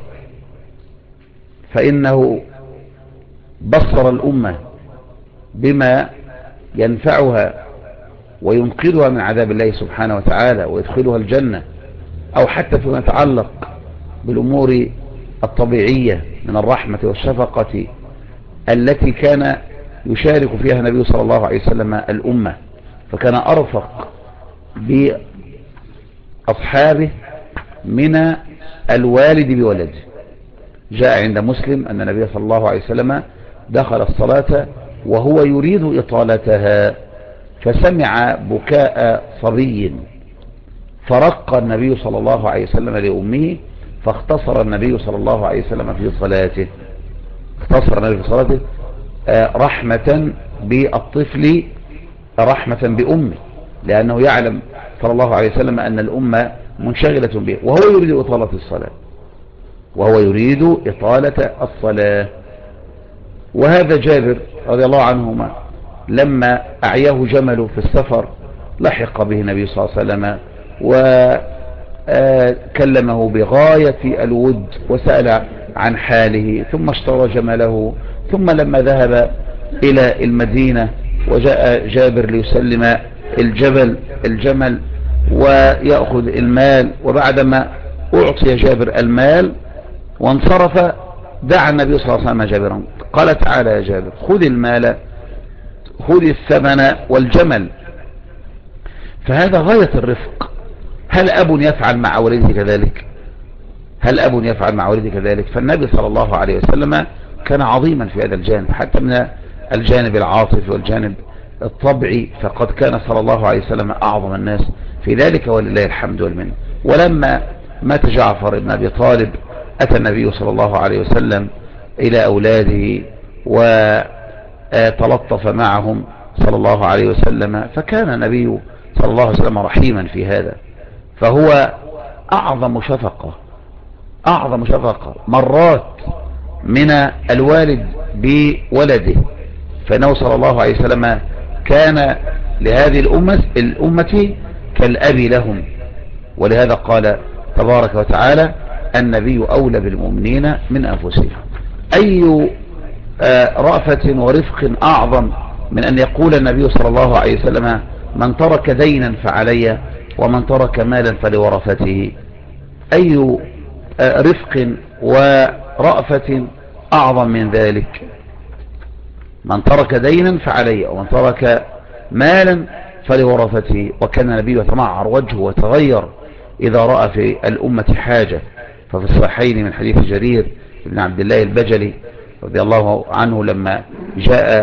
فإنه بصر الأمة بما ينفعها وينقذها من عذاب الله سبحانه وتعالى ويدخلها الجنة، أو حتى فيما يتعلق بالأمور الطبيعية من الرحمة والشفقة التي كان يشارك فيها النبي صلى الله عليه وسلم الأمة، فكان أرفق بأصحابه من الوالد بولده. جاء عند مسلم أن النبي صلى الله عليه وسلم دخل الصلاة وهو يريد إطالتها فسمع بكاء صبي فرق النبي صلى الله عليه وسلم لأمه فاختصر النبي صلى الله عليه وسلم في صلاته، رحمة بالطفل رحمة بأمه، لأنه يعلم صلى الله عليه وسلم أن الأمة منشغلة به وهو يريد إطالة الصلاة. وهذا جابر رضي الله عنهما لما أعياه جمل في السفر لحق به النبي صلى الله عليه وسلم وكلمه بغاية الود وسأل عن حاله، ثم اشترى جمله. ثم لما ذهب إلى المدينة وجاء جابر ليسلم الجمل ويأخذ المال، وبعدما أعطي جابر المال وانصرف دعا النبي صلى الله عليه وسلم جابرا قال تعالى يا جابر خذ المال خذ الثمن والجمل. فهذا غاية الرفق. هل أب يفعل مع ولده كذلك؟ فالنبي صلى الله عليه وسلم كان عظيما في هذا الجانب، حتى من الجانب العاطفي والجانب الطبعي، فقد كان صلى الله عليه وسلم أعظم الناس في ذلك ولله الحمد والمنه. ولما مات جعفر بن أبي طالب أتى النبي صلى الله عليه وسلم إلى أولاده وتلطف معهم صلى الله عليه وسلم، فكان النبي صلى الله عليه وسلم رحيما في هذا، فهو أعظم شفقة مرات من الوالد بولده. فإنه صلى الله عليه وسلم كان لهذه الأمة كالأب لهم، ولهذا قال تبارك وتعالى النبي أولى بالمؤمنين من أنفسهم. أي رأفة ورفق أعظم من أن يقول النبي صلى الله عليه وسلم من ترك دينا فعلي ومن ترك مالا فلورثته. أي رفق ورأفة أعظم من ذلك؟ من ترك دينا فعلي ومن ترك مالا فلورثته. وكان النبي يتمعر وجهه وتغير إذا رأى في الأمة حاجة. ففي الصحيحين من حديث جرير بن عبد الله البجلي رضي الله عنه لما جاء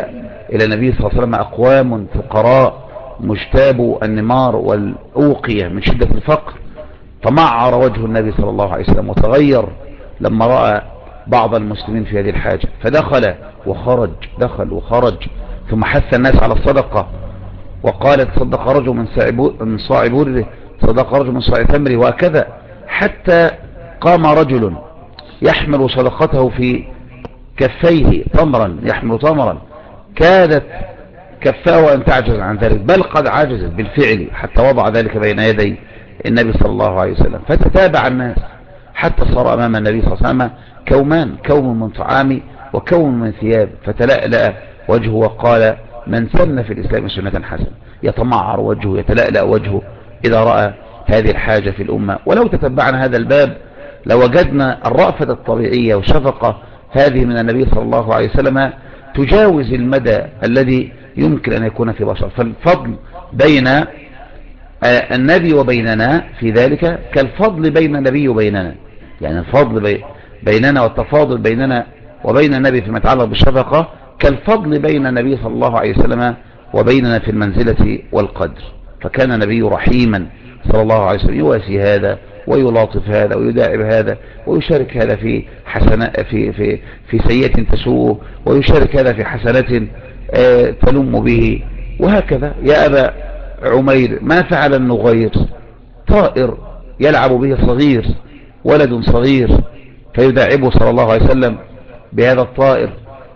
إلى النبي صلى الله عليه وسلم أقوام فقراء مجتابوا النمار والأوقية من شدة الفقر، تمعر وجه النبي صلى الله عليه وسلم وتغير لما رأى بعض المسلمين في هذه الحاجة، فدخل وخرج، دخل وخرج، ثم حث الناس على الصدقة وقال تصدق رجل من صاع بره، صدق رجل من صاع تمره، وهكذا حتى قام رجل يحمل صدقته في كفيه تمرا، يحمل تمرا، كادت كفاه أن تعجز عن ذلك، بل قد عجزت بالفعل حتى وضع ذلك بين يدي النبي صلى الله عليه وسلم، فتتابع الناس حتى صار أمام النبي صلى الله عليه وسلم كومان، كوم من طعام وكوم من ثياب، فتلألأ وجهه وقال من سن في الإسلام سنة حسنة. يتمعر وجهه، يتلألأ وجهه إذا رأى هذه الحاجة في الأمة. ولو تتبعنا هذا الباب لوجدنا الرأفة الطبيعية والشفقة هذه من النبي صلى الله عليه وسلم تجاوز المدى الذي يمكن أن يكون في بشر. فالفضل بين النبي وبيننا في ذلك كالفضل بين النبي وبيننا، يعني الفضل بيننا والتفاضل بيننا وبين النبي فيما يتعلق بالشفقة كالفضل بين النبي صلى الله عليه وسلم وبيننا في المنزلة والقدر. فكان النبي رحيما صلى الله عليه وسلم يواسي هذا ويلاطف هذا ويداعب هذا ويشارك هذا في حسنات في سيئة تسوءه، ويشارك هذا في حسنات تلم به، وهكذا. يا أبا عمير ما فعل النغير؟ طائر يلعب به صغير، ولد صغير، فيداعبه صلى الله عليه وسلم بهذا الطائر،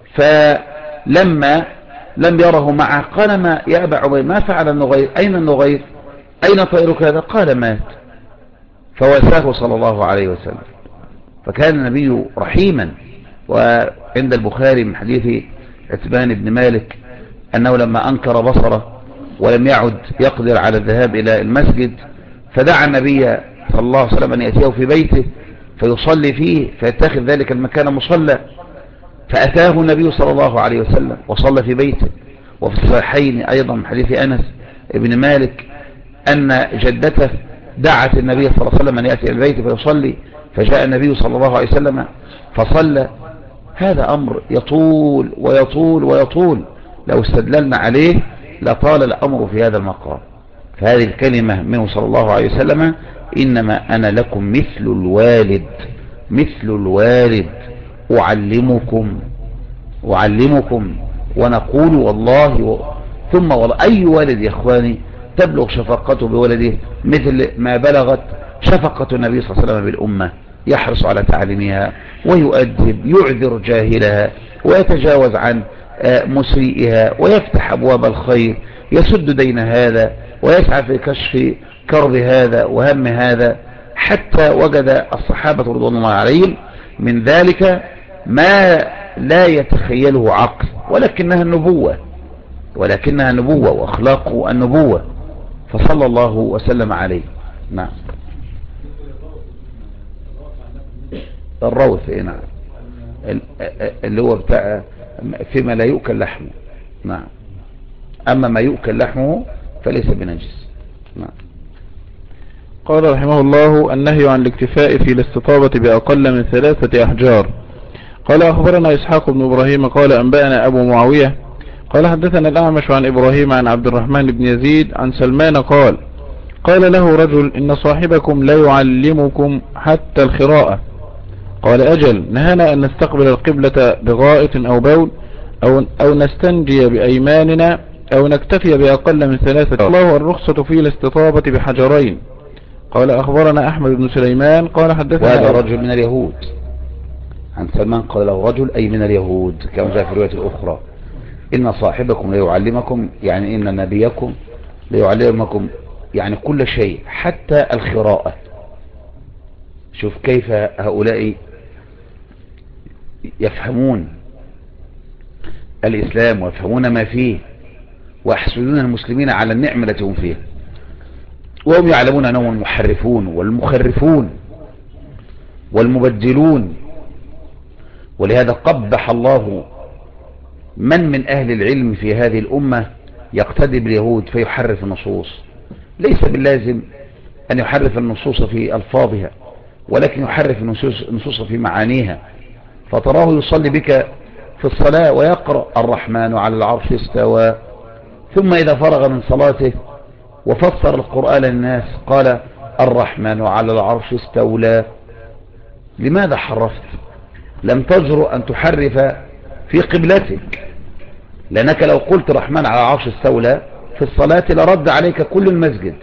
فلما لم يره معه قال ما يا أبا عمير ما فعل النغير؟ أين النغير؟ أين طائرك هذا؟ قال مات، فواساه صلى الله عليه وسلم. فكان النبي رحيما. وعند البخاري من حديث عتبان بن مالك أنه لما أنكر بصره ولم يعد يقدر على الذهاب إلى المسجد فدعا النبي صلى الله عليه وسلم أن يأتيه في بيته فيصلي فيه فيتخذ ذلك المكان مصلى، فأتاه النبي صلى الله عليه وسلم وصلى في بيته. وفي الصحيحين أيضا من حديث أنس بن مالك أن جدته دعت النبي صلى الله عليه وسلم أن يأتي إلى البيت فيصلي، فجاء النبي صلى الله عليه وسلم فصلى. هذا أمر يطول ويطول ويطول، لو استدللنا عليه لطال الأمر في هذا المقام. فهذه الكلمة منه صلى الله عليه وسلم إنما أنا لكم مثل الوالد، مثل الوالد أعلمكم ونقول والله ثم والله. أي والد يا إخواني تبلغ شفقته بولده مثل ما بلغت شفقة النبي صلى الله عليه وسلم بالأمة؟ يحرص على تعليمها ويؤدب، يعذر جاهلها ويتجاوز عن مسيئها ويفتح أبواب الخير، يسد دين هذا ويسعى في كشف كرب هذا وهم هذا، حتى وجد الصحابة رضوان الله عليهم من ذلك ما لا يتخيله عقل، ولكنها النبوة وأخلاق النبوة، فصلى الله وسلم عليه. نعم. الروث نعم اللي هو بتاع فيما لا يؤكل لحمه. نعم. أما ما يؤكل لحمه فليس بنجس. نعم. قال رحمه الله النهي عن الاكتفاء في الاستطابة بأقل من 3 أحجار. قال أخبرنا إسحاق بن إبراهيم قال أنبأنا أبو معاوية قال حدثنا الأعمش عن إبراهيم عن عبد الرحمن بن يزيد عن سلمان قال له رجل إن صاحبكم لا يعلمكم حتى الخراءة. قال أجل، نهانا أن نستقبل القبلة بغائط أو بول أو نستنجي بأيماننا أو نكتفي بأقل من 3. الله الرخصة في الاستطابة بحجرين. قال أخبرنا أحمد بن سليمان قال حدثنا وهذا رجل من اليهود عن سلمان قال له رجل أي من اليهود كما جاء في الرواية الأخرى إن صاحبكم ليعلمكم، يعني إن نبيكم ليعلمكم يعني كل شيء حتى الخراءة. شوف كيف هؤلاء يفهمون الإسلام ويفهمون ما فيه ويحسدون المسلمين على النعمة التي هم فيها، وهم يعلمون أنهم المحرفون والمخرفون والمبدلون. ولهذا قبح الله من أهل العلم في هذه الأمة يقتدي باليهود فيحرف النصوص. ليس باللازم أن يحرف النصوص في ألفاظها، ولكن يحرف النصوص في معانيها، فتراه يصلي بك في الصلاة ويقرأ الرحمن على العرش استوى، ثم إذا فرغ من صلاته وفسر القرآن للناس قال الرحمن على العرش استولى. لماذا حرفت؟ لم تجرؤ أن تحرف في قبلتك، لأنك لو قلت الرحمن على العرش استولى في الصلاة لرد عليك كل المسجد.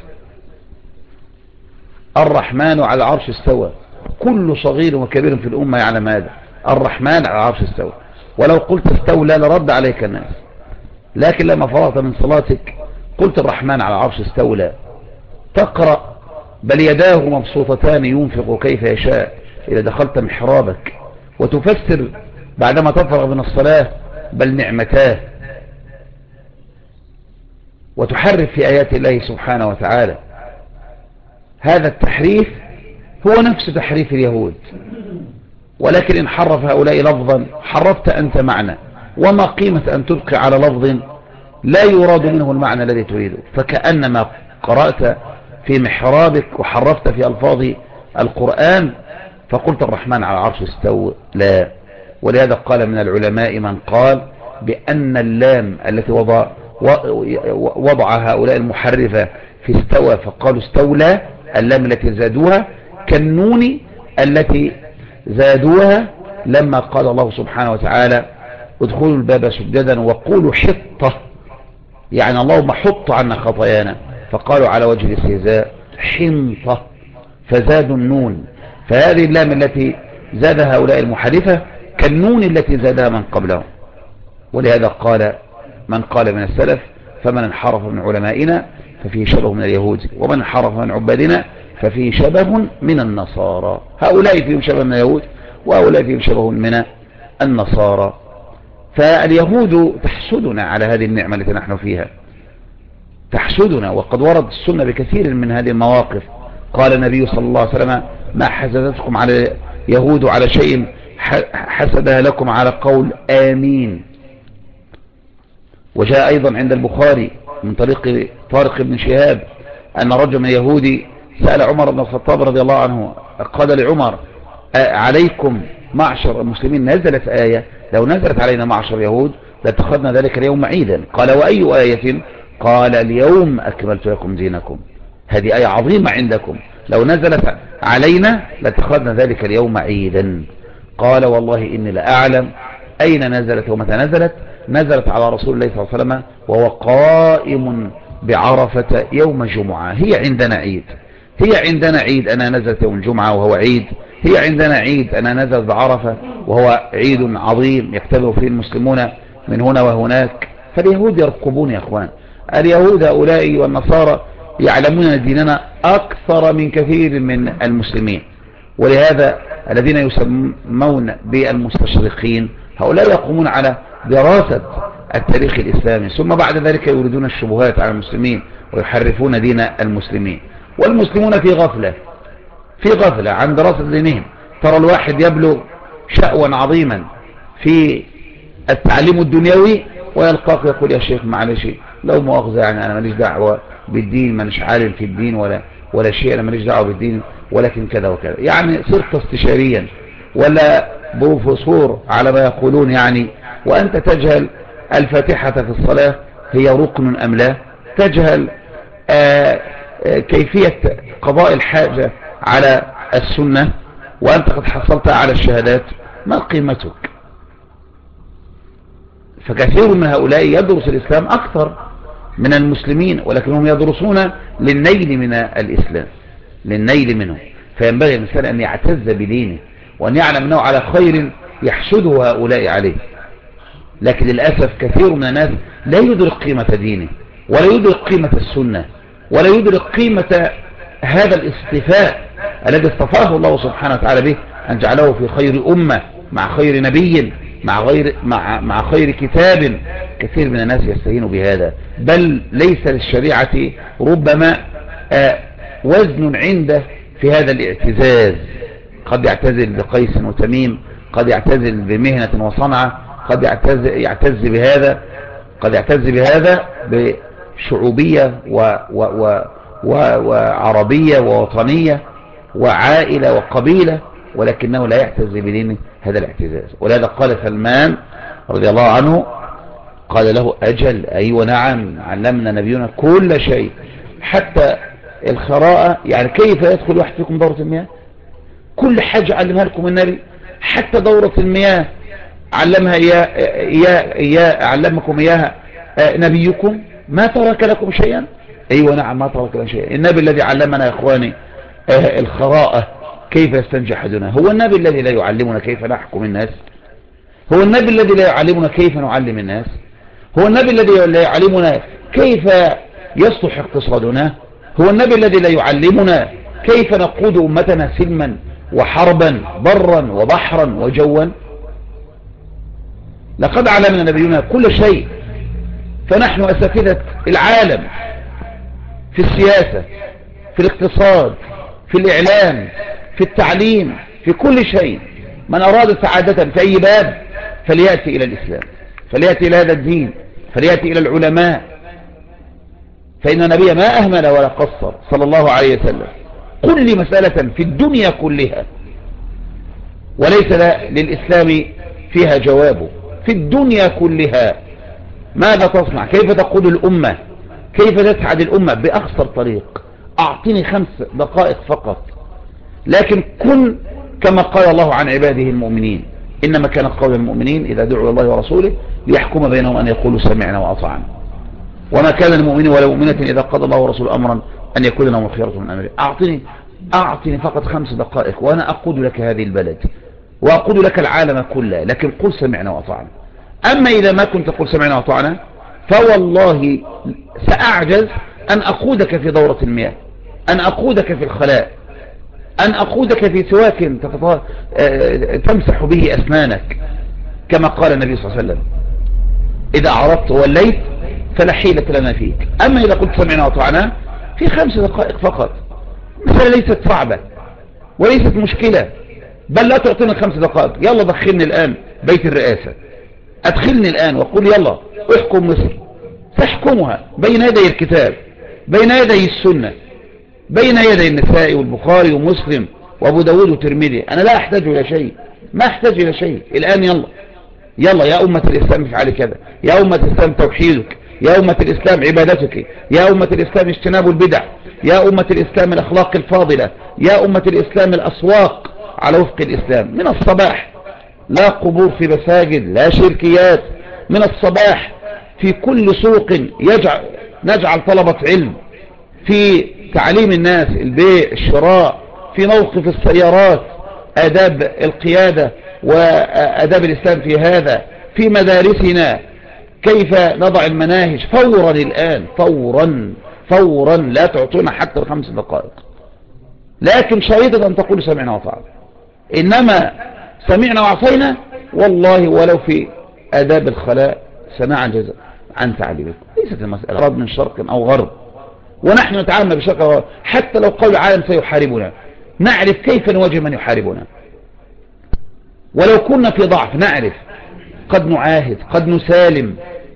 الرحمن على العرش استوى، كل صغير وكبير في الأمة يعلم هذا، الرحمن على العرش استوى. ولو قلت استولى لرد عليك الناس، لكن لما فرغت من صلاتك قلت الرحمن على العرش استولى، تقرأ بل يداه مبسوطتان ينفق كيف يشاء إذا دخلت محرابك، وتفسر بعدما تفرغ من الصلاة بل نعمتاه، وتحرف في آيات الله سبحانه وتعالى. هذا التحريف هو نفس تحريف اليهود، ولكن إن حرف هؤلاء لفظا حرفت أنت معنى، وما قيمة أن تبقي على لفظ لا يراد منه المعنى الذي تريده، فكأنما قرأت في محرابك وحرفت في ألفاظ القرآن فقلت الرحمن على العرش استوى. لا. ولهذا قال من العلماء من قال بأن اللام التي وضع هؤلاء المحرفة في استوى فقالوا استولى، اللام التي زادوها كالنون التي زادوها لما قال الله سبحانه وتعالى ادخلوا الباب سجدا وقولوا حطة، يعني اللهم حط عنا خطايانا، فقالوا على وجه الاستهزاء حنطة فزادوا النون. فهذه اللام التي زادها هؤلاء المحرفة كالنون التي زادها من قبلهم. ولهذا قال من قال من السلف فمن انحرف من علمائنا ففيه شبه من اليهود، ومن انحرف من عبادنا ففيه شبه من النصارى. هؤلاء فيهم شبه من اليهود وهؤلاء فيهم شبه من النصارى. فاليهود تحسدنا على هذه النعمة التي نحن فيها، تحسدنا. وقد ورد السنة بكثير من هذه المواقف. قال النبي صلى الله عليه وسلم ما حسدتكم على يهود على شيء حسدها لكم على قول آمين. وجاء أيضا عند البخاري من طريق طارق بن شهاب أن رجل من يهودي سأل عمر بن الخطاب رضي الله عنه، قال لعمر عليكم معشر المسلمين نزلت آية لو نزلت علينا معشر يهود لاتخذنا ذلك اليوم عيدا. قال وأي آية؟ قال اليوم أكملت لكم دينكم. هذه آية عظيمة عندكم، لو نزلت علينا لاتخذنا ذلك اليوم عيدا. قال والله إني لأعلم أين نزلت ومتى نزلت. نزلت على رسول الله صلى الله عليه وسلم وهو قائم بعرفة يوم جمعة. هي عندنا عيد، هي عندنا عيد أنا نزلت يوم الجمعة وهو عيد، هي عندنا عيد أنا نزلت بعرفة وهو عيد عظيم يختبر فيه المسلمون من هنا وهناك. فاليهود يرقبون يا أخوان، اليهود هؤلاء والنصارى يعلمون ديننا أكثر من كثير من المسلمين. ولهذا الذين يسمون بالمستشرقين هؤلاء يقومون على دراسة التاريخ الإسلامي، ثم بعد ذلك يوردون الشبهات على المسلمين ويحرفون دين المسلمين. والمسلمون في غفلة عن دراسة دينهم. ترى الواحد يبلغ شأوا عظيما في التعليم الدنيوي ويلقاك يقول يا شيخ معلش لو مؤاخذة، يعني أنا ماليش دعوة بالدين، مانيش عالم في الدين ولا شيء، أنا ماليش دعوة بالدين، ولكن كذا وكذا. يعني صرت استشاريا ولا بروفيسور على ما يقولون يعني، وأنت تجهل الفاتحة في الصلاة هي ركن أم لا، تجهل كيفية قضاء الحاجة على السنة وأنت قد حصلتها على الشهادات. ما قيمتك؟ فكثير من هؤلاء يدرس الإسلام أكثر من المسلمين، ولكنهم يدرسون للنيل من الإسلام، للنيل منه. فينبغي الإنسان أن يعتز بدينه وأن يعلم أنه على خير يحسده هؤلاء عليه. لكن للأسف كثير من الناس لا يدرك قيمة دينه ولا يدرك قيمة السنة ولا يدرك قيمة هذا الاصطفاء الذي اصطفاه الله سبحانه وتعالى به، أن جعله في خير أمة مع خير نبي مع خير كتاب. كثير من الناس يستهين بهذا، بل ليس للشريعة ربما وزن عنده في هذا الاعتزاز. قد يعتزل بقيس وتميم، قد يعتزل بمهنة وصنعة، قد يعتز بهذا بشعوبية وعربية ووطنية وعائلة وقبيلة، ولكنه لا يعتز بدينه هذا الاعتزاز. ولهذا قال سلمان رضي الله عنه قال له أجل أيوة نعم، علمنا نبينا كل شيء حتى الخراءة، يعني كيف يدخل واحد فيكم دورة المياه، كل حاجة علمها لكم النبي، حتى دورة المياه علمها علمكم إياها نبيكم، ما ترك لكم شيئا. أيوة نعم ما ترك لنا شيئا. النبي الذي علمنا يا إخواني الخراءة كيف يستنجي أحدنا، هو النبي الذي لا يعلمنا كيف نحكم الناس، هو النبي الذي لا يعلمنا كيف نعلم الناس، هو النبي الذي لا يعلمنا كيف يصلح اقتصادنا، هو النبي الذي لا يعلمنا كيف نقود أمتنا سلما وحربا برا وبحرا وجوا. لقد علمنا نبينا كل شيء، فنحن أساتذة العالم في السياسة، في الاقتصاد، في الإعلام، في التعليم، في كل شيء. من أراد سعادة في أي باب فليأتي إلى الإسلام، فليأتي إلى هذا الدين، فليأتي إلى العلماء، فإن النبي ما أهمل ولا قصر صلى الله عليه وسلم. كل مسألة في الدنيا كلها وليس للإسلام فيها جوابه، في الدنيا كلها ماذا تصنع، كيف تقود الأمة، كيف تسعد الأمة بأخسر طريق. أعطني 5 دقائق فقط، لكن كن كما قال الله عن عباده المؤمنين، إنما كان قول المؤمنين إذا دعوا الله ورسوله ليحكم بينهم أن يقولوا سمعنا وأطعنا، وما كان المؤمن ولا مؤمنة إذا قضى الله ورسوله أمرا أن يكون لهم الخيرة من أمره. أعطني فقط 5 دقائق وأنا أقود لك هذه البلد وأقود لك العالم كله، لكن قل سمعنا وأطعنا. أما إذا ما كنت تقول سمعنا وأطعنا فوالله سأعجز أن أقودك في دورة المياه، أن أقودك في الخلاء، أن أقودك في سواك تمسح به أسنانك، كما قال النبي صلى الله عليه وسلم إذا عرضت وليت فلا حيلة لنا فيك. أما إذا قلت سمعنا وأطعنا في 5 دقائق فقط، مسألة ليست صعبة وليست مشكلة، بل لا تعطينا 5 دقائق. يلا دخلني الآن بيت الرئاسة، أدخلني الآن وقل يلا احكم مصر، تحكمها بين يدي الكتاب، بين يدي السنة، بين يدي النساء والبخاري ومسلم وابو داود وترمذي. أنا لا أحتاج إلى شيء، ما أحتاج إلى شيء الآن. يلا يا أمة الإسلام افعلي كذا، يا أمة الإسلام توحيدك، يا أمة الإسلام عبادتك، يا أمة الإسلام اجتناب البدع، يا أمة الإسلام الأخلاق الفاضلة، يا أمة الإسلام الأسواق على وفق الإسلام من الصباح، لا قبور في مساجد، لا شركيات. من الصباح في كل سوق نجعل طلبة علم، في تعليم الناس البيع الشراء، في موقف السيارات آداب القيادة وآداب الإسلام في هذا، في مدارسنا كيف نضع المناهج فورا الآن، فورا لا تعطونا حتى 5 دقائق، لكن شريطة أن تقول سمعنا وطعنا. إنما سمعنا وعصينا والله ولو في آداب الخلاء سنعجز عن تعليمكم. ليست المسألة رد من شرق أو غرب، ونحن نتعامل بشكل غرب. حتى لو قول العالم سيحاربنا نعرف كيف نواجه من يحاربنا، ولو كنا في ضعف نعرف قد نعاهد قد نسالم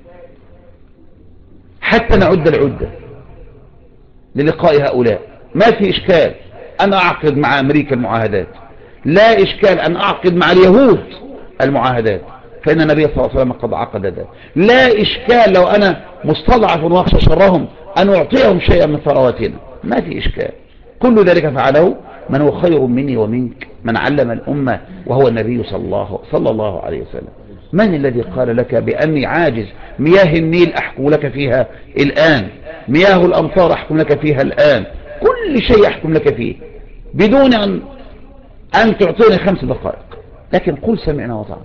حتى نعد العدة للقاء هؤلاء. ما في إشكال أن أعقد مع أمريكا المعاهدات، لا إشكال أن أعقد مع اليهود المعاهدات، فإن النبي صلى الله عليه وسلم قد عقد ذلك. لا إشكال لو أنا مستضعف وأخشى شرهم أن أعطيهم شيئا من ثرواتنا، ما في إشكال. كل ذلك فعله من هو خير مني ومنك، من علم الأمة وهو النبي صلى الله عليه وسلم. من الذي قال لك بأني عاجز؟ مياه النيل أحكم لك فيها الآن، مياه الأمطار أحكم لك فيها الآن، كل شيء أحكم لك فيه بدون أن تعطيني 5 دقائق، لكن قل سمعنا وطعنا.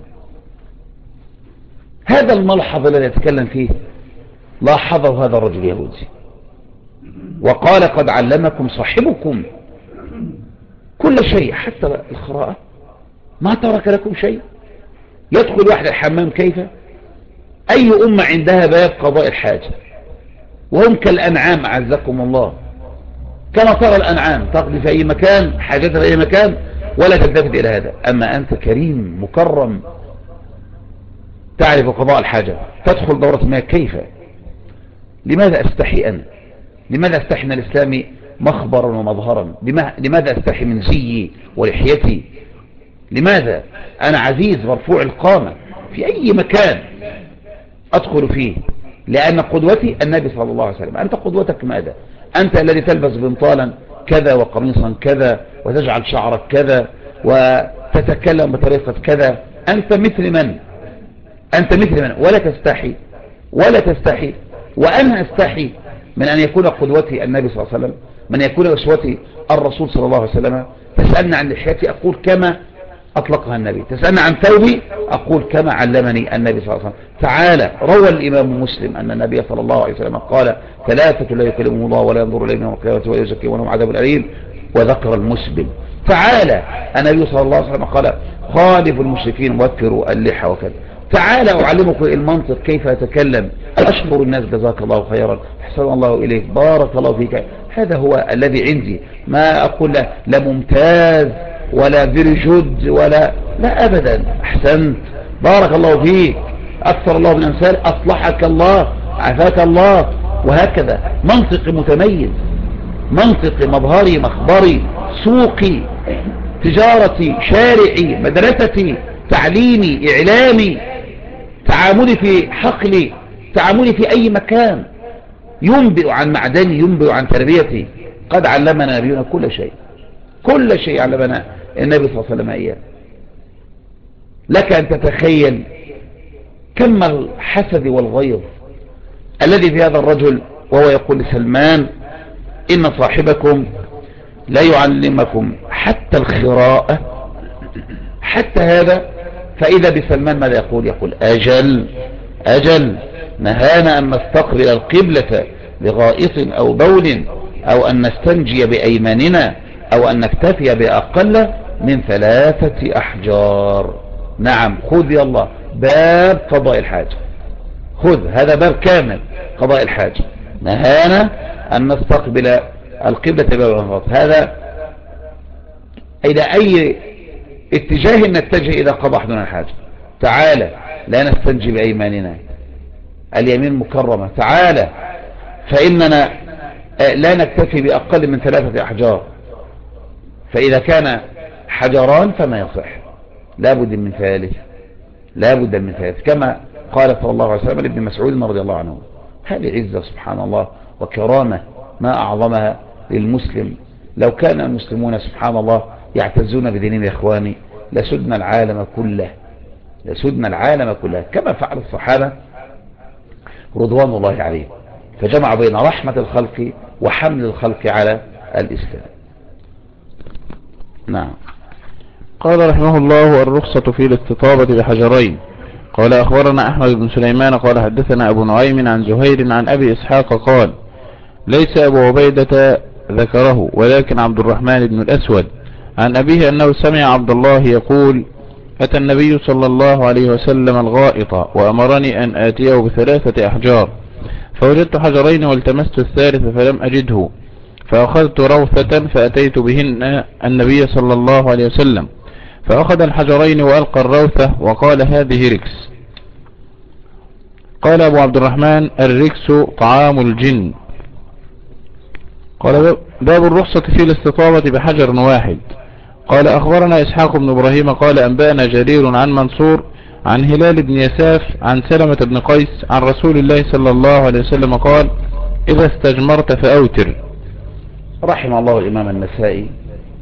هذا الملحظ الذي يتكلم فيه لاحظه هذا الرجل اليهودي وقال قد علمكم صاحبكم كل شيء حتى القراءة، ما ترك لكم شيء. يدخل واحد الحمام كيف؟ أي أمة عندها باب قضاء الحاجة، وهم كالأنعام أعزكم الله، كما ترى الأنعام تقضي في أي مكان حاجتها في أي مكان ولا تلتفت إلى هذا. أما أنت كريم مكرم تعرف قضاء الحاجة، تدخل دورة الماء كيف؟ لماذا أستحي أنا؟ لماذا أستحي من الإسلام مخبرا ومظهرا؟ لماذا أستحي من زيي ولحيتي؟ لماذا أنا عزيز مرفوع القامة في أي مكان أدخل فيه، لأن قدوتي النبي صلى الله عليه وسلم. أنت قدوتك ماذا؟ أنت الذي تلبس بنطالا كذا وقميصا كذا وتجعل شعرك كذا وتتكلم بطريقة كذا، أنت مثل من؟ أنت مثل من؟ ولا تستحي، ولا تستحي. وأنا أستحي من أن يكون قدوتي النبي صلى الله عليه وسلم، من يكون أسوتي الرسول صلى الله عليه وسلم. تسألني عن لحيتي أقول كما أطلقها النبي، تسألني عن ثوبي أقول كما علمني النبي صلى الله عليه وسلم. تعالى، روى الإمام مسلم أن النبي صلى الله عليه وسلم قال: ثلاثة لا يكلمهم الله ولا ينظر إليهم يوم القيامة ولا يزكيهم ولهم عذاب أليم. وذكر المسلم. تعالى، النبي صلى الله عليه وسلم قال: خالف المشركين وفروا اللحى وكذا. تعالى أعلمك المنطق كيف أتكلم، أشكر الناس، جزاك الله خيرا، أحسن الله إليك، بارك الله فيك. هذا هو الذي عندي. ما أقول لا ممتاز ولا برجود ولا لا أبدا. أحسنت، بارك الله فيك، أكثر الله من أمثال، أصلحك الله، عافاك الله. وهكذا منطق متميز، منطق مظهري مخبري سوقي تجارتي شارعي مدرستي تعليمي إعلامي تعاملي في حقلي تعاملي في أي مكان ينبئ عن معدني، ينبئ عن تربيتي. قد علمنا نبينا كل شيء، كل شيء علمنا النبي صلى الله عليه وسلم إياه. لك أن تتخيل كم الحسد والغيظ الذي في هذا الرجل، وهو يقول لسلمان: إن صاحبكم لا يعلمكم حتى الخراءة، حتى هذا. فإذا بسلمان ماذا يقول؟ يقول: أجل نهانا أن نستقبل القبلة بغائط أو بول، أو أن نستنجي بأيماننا، أو أن نكتفي بأقل من 3 أحجار. نعم، خذ يا الله باب قضاء الحاجة، خذ هذا باب كامل قضاء الحاجة. نهانا أن نستقبل القبلة بغائط. هذا إلى أي اتجاه نتجه إذا قضى أحدنا الحاجة؟ تعالى لا نستنجي بأيماننا، اليمين مكرمة. تعالى فإننا لا نكتفي بأقل من 3 أحجار، فإذا كان حجران فما يصح، لابد من ثالث، لابد من ثالث، كما قال صلى الله عليه وسلم لابن مسعود رضي الله عنه. هذه عزة سبحان الله وكرامة ما أعظمها للمسلم. لو كان المسلمون سبحان الله يعتزون بدينهم يا إخواني لسدنا العالم كله، لسدنا العالم كله، كما فعل الصحابة رضوان الله عليهم، فجمع بين رحمة الخلق وحمل الخلق على الإسلام. نعم. قال رحمه الله: الرخصة في الاستطابة بحجرين. قال أخبرنا أحمد بن سليمان قال حدثنا أبو نعيم عن زهير عن أبي إسحاق قال: ليس أبو عبيدة ذكره، ولكن عبد الرحمن بن الأسود عن أبيه أنه سمع عبد الله يقول: أتى النبي صلى الله عليه وسلم الغائط وأمرني أن آتيه ب3 أحجار، فوجدت حجرين والتمست الثالث فلم أجده، فأخذت روثة فأتيت بهن النبي صلى الله عليه وسلم، فأخذ الحجرين وألقى الروثة وقال: هذه ركس. قال أبو عبد الرحمن: الركس طعام الجن. قال: باب الرخصة في الاستطابة بحجر واحد. قال أخبرنا إسحاق بن إبراهيم قال أنبأنا جرير عن منصور عن هلال بن يساف عن سلمة بن قيس عن رسول الله صلى الله عليه وسلم قال: إذا استجمرت فأوتر. رحم الله الإمام النسائي،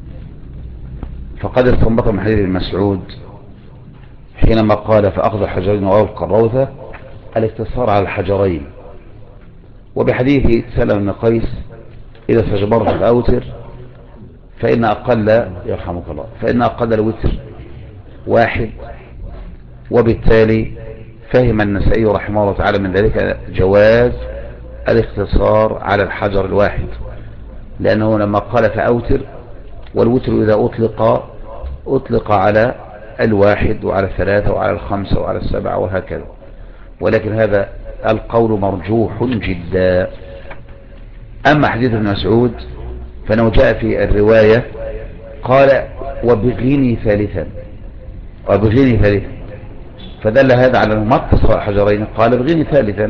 فقد استنبط من حديث المسعود حينما قال: فأخذ الحجرين وألقى الروثة الاقتصار على الحجرين، وبحديث سلمة بن قيس: إذا استجمرت فأوتر، فإن أقل يرحمك الله فإن أقل الوتر 1. وبالتالي فهم النسائي رحمه الله تعالى من ذلك جواز الاقتصار على الحجر الواحد، لأنه لما قال فأوتر، والوتر إذا أطلق على 1 وعلى 3 وعلى 5 وعلى 7 وهكذا، ولكن هذا القول مرجوح جدا. أما حديث ابن مسعود فانه جاء في الرواية قال: وبغني ثالثا، وبغني ثالثا، فدل هذا على ما اقتصر الحجرين، قال بغني ثالثا،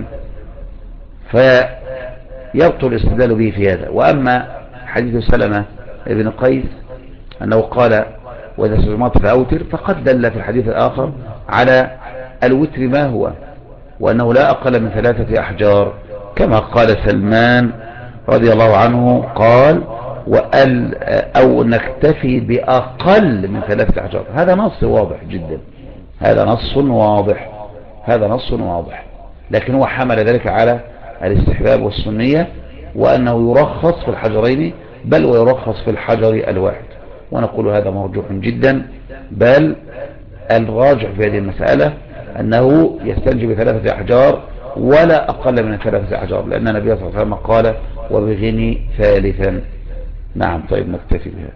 فيبطل الاستدلال به في هذا. وأما حديث سلمة بن قيس أنه قال: وإذا استجمرت فأوتر، فقد دل في الحديث الآخر على الوتر ما هو، وأنه لا أقل من 3 أحجار، كما قال سلمان رضي الله عنه قال أو نكتفي بأقل من 3 أحجار. هذا نص واضح جدا، هذا نص واضح، هذا نص واضح. لكن هو حمل ذلك على الاستحباب والسنية، وأنه يرخص في الحجرين بل ويرخص في الحجر الواحد، ونقول هذا مرجوح جدا. بل الراجح في هذه المسألة أنه يستنجي ب3 أحجار ولا أقل من 3 أحجار، لأن النبي صلى الله عليه وسلم قال وبغني ثالثا. نعم. طيب نكتفي بهذا.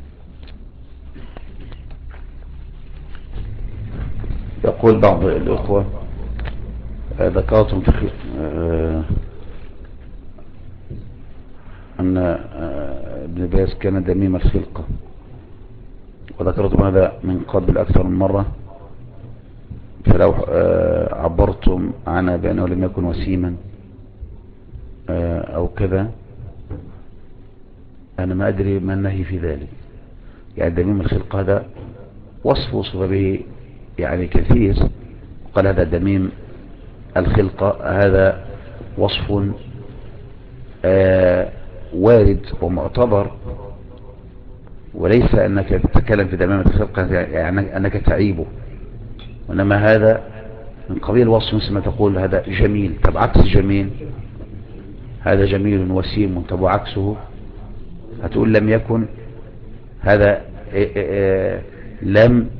يقول بعض الأخوة ذكرتم في أن ابن باز كان دميم الخلقة، وذكرتم هذا من قبل أكثر من مرة، فلو عبرتم عنه بأنه لم يكن وسيما أو كذا، أنا ما أدري ما النهي في ذلك. يعني دميم الخلقة هذا وصف به يعني كثير، قال هذا دميم الخلقة، هذا وصف وارد ومعتبر، وليس أنك تتكلم في دميم الخلقة يعني أنك تعيبه، وإنما هذا من قبيل وصف، مثل ما تقول هذا جميل. طب عكس جميل، هذا جميل وسيم، طب وعكسه هتقول لم يكن، هذا لم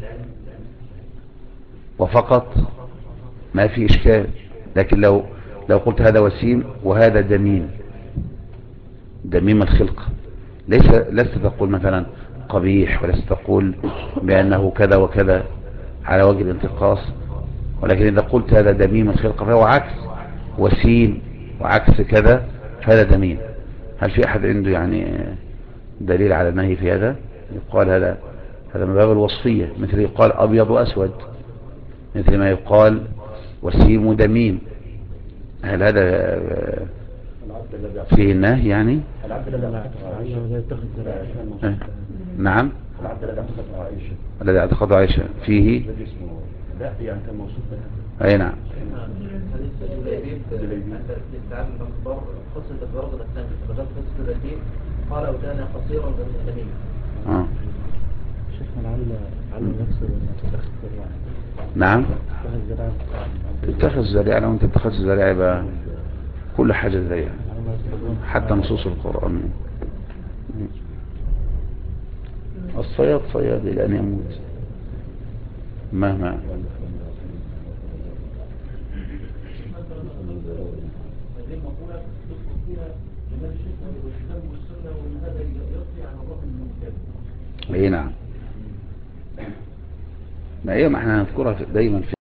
وفقط، ما في إشكال. لكن لو قلت هذا وسيم وهذا دميم، دميم الخلقة، لست تقول مثلا قبيح، ولست تقول بأنه كذا وكذا على وجه الانتقاص، ولكن إذا قلت هذا دميم الخلقة فهو عكس وسيم وعكس كذا، فهذا دميم. هل في أحد عنده يعني دليل على النهي في هذا؟ يقال هذا من باب الوصفية، مثل يقال أبيض وأسود، مثل ما يقال وسيم ودميم. هل هذا فيه النهي يعني؟ نعم. الذي اعتقد عائشة فيه، اي نعم. قال وكان قصيرا بالتميم. نعم. تتخذ ذريعة، وانت تتخذ ذريعة يبقى كل حاجة ذريعة، حتى نصوص القرآن. الصياد صياد إلى أن يموت مهما. اي نعم. ما هي ما احنا هنذكرها دايما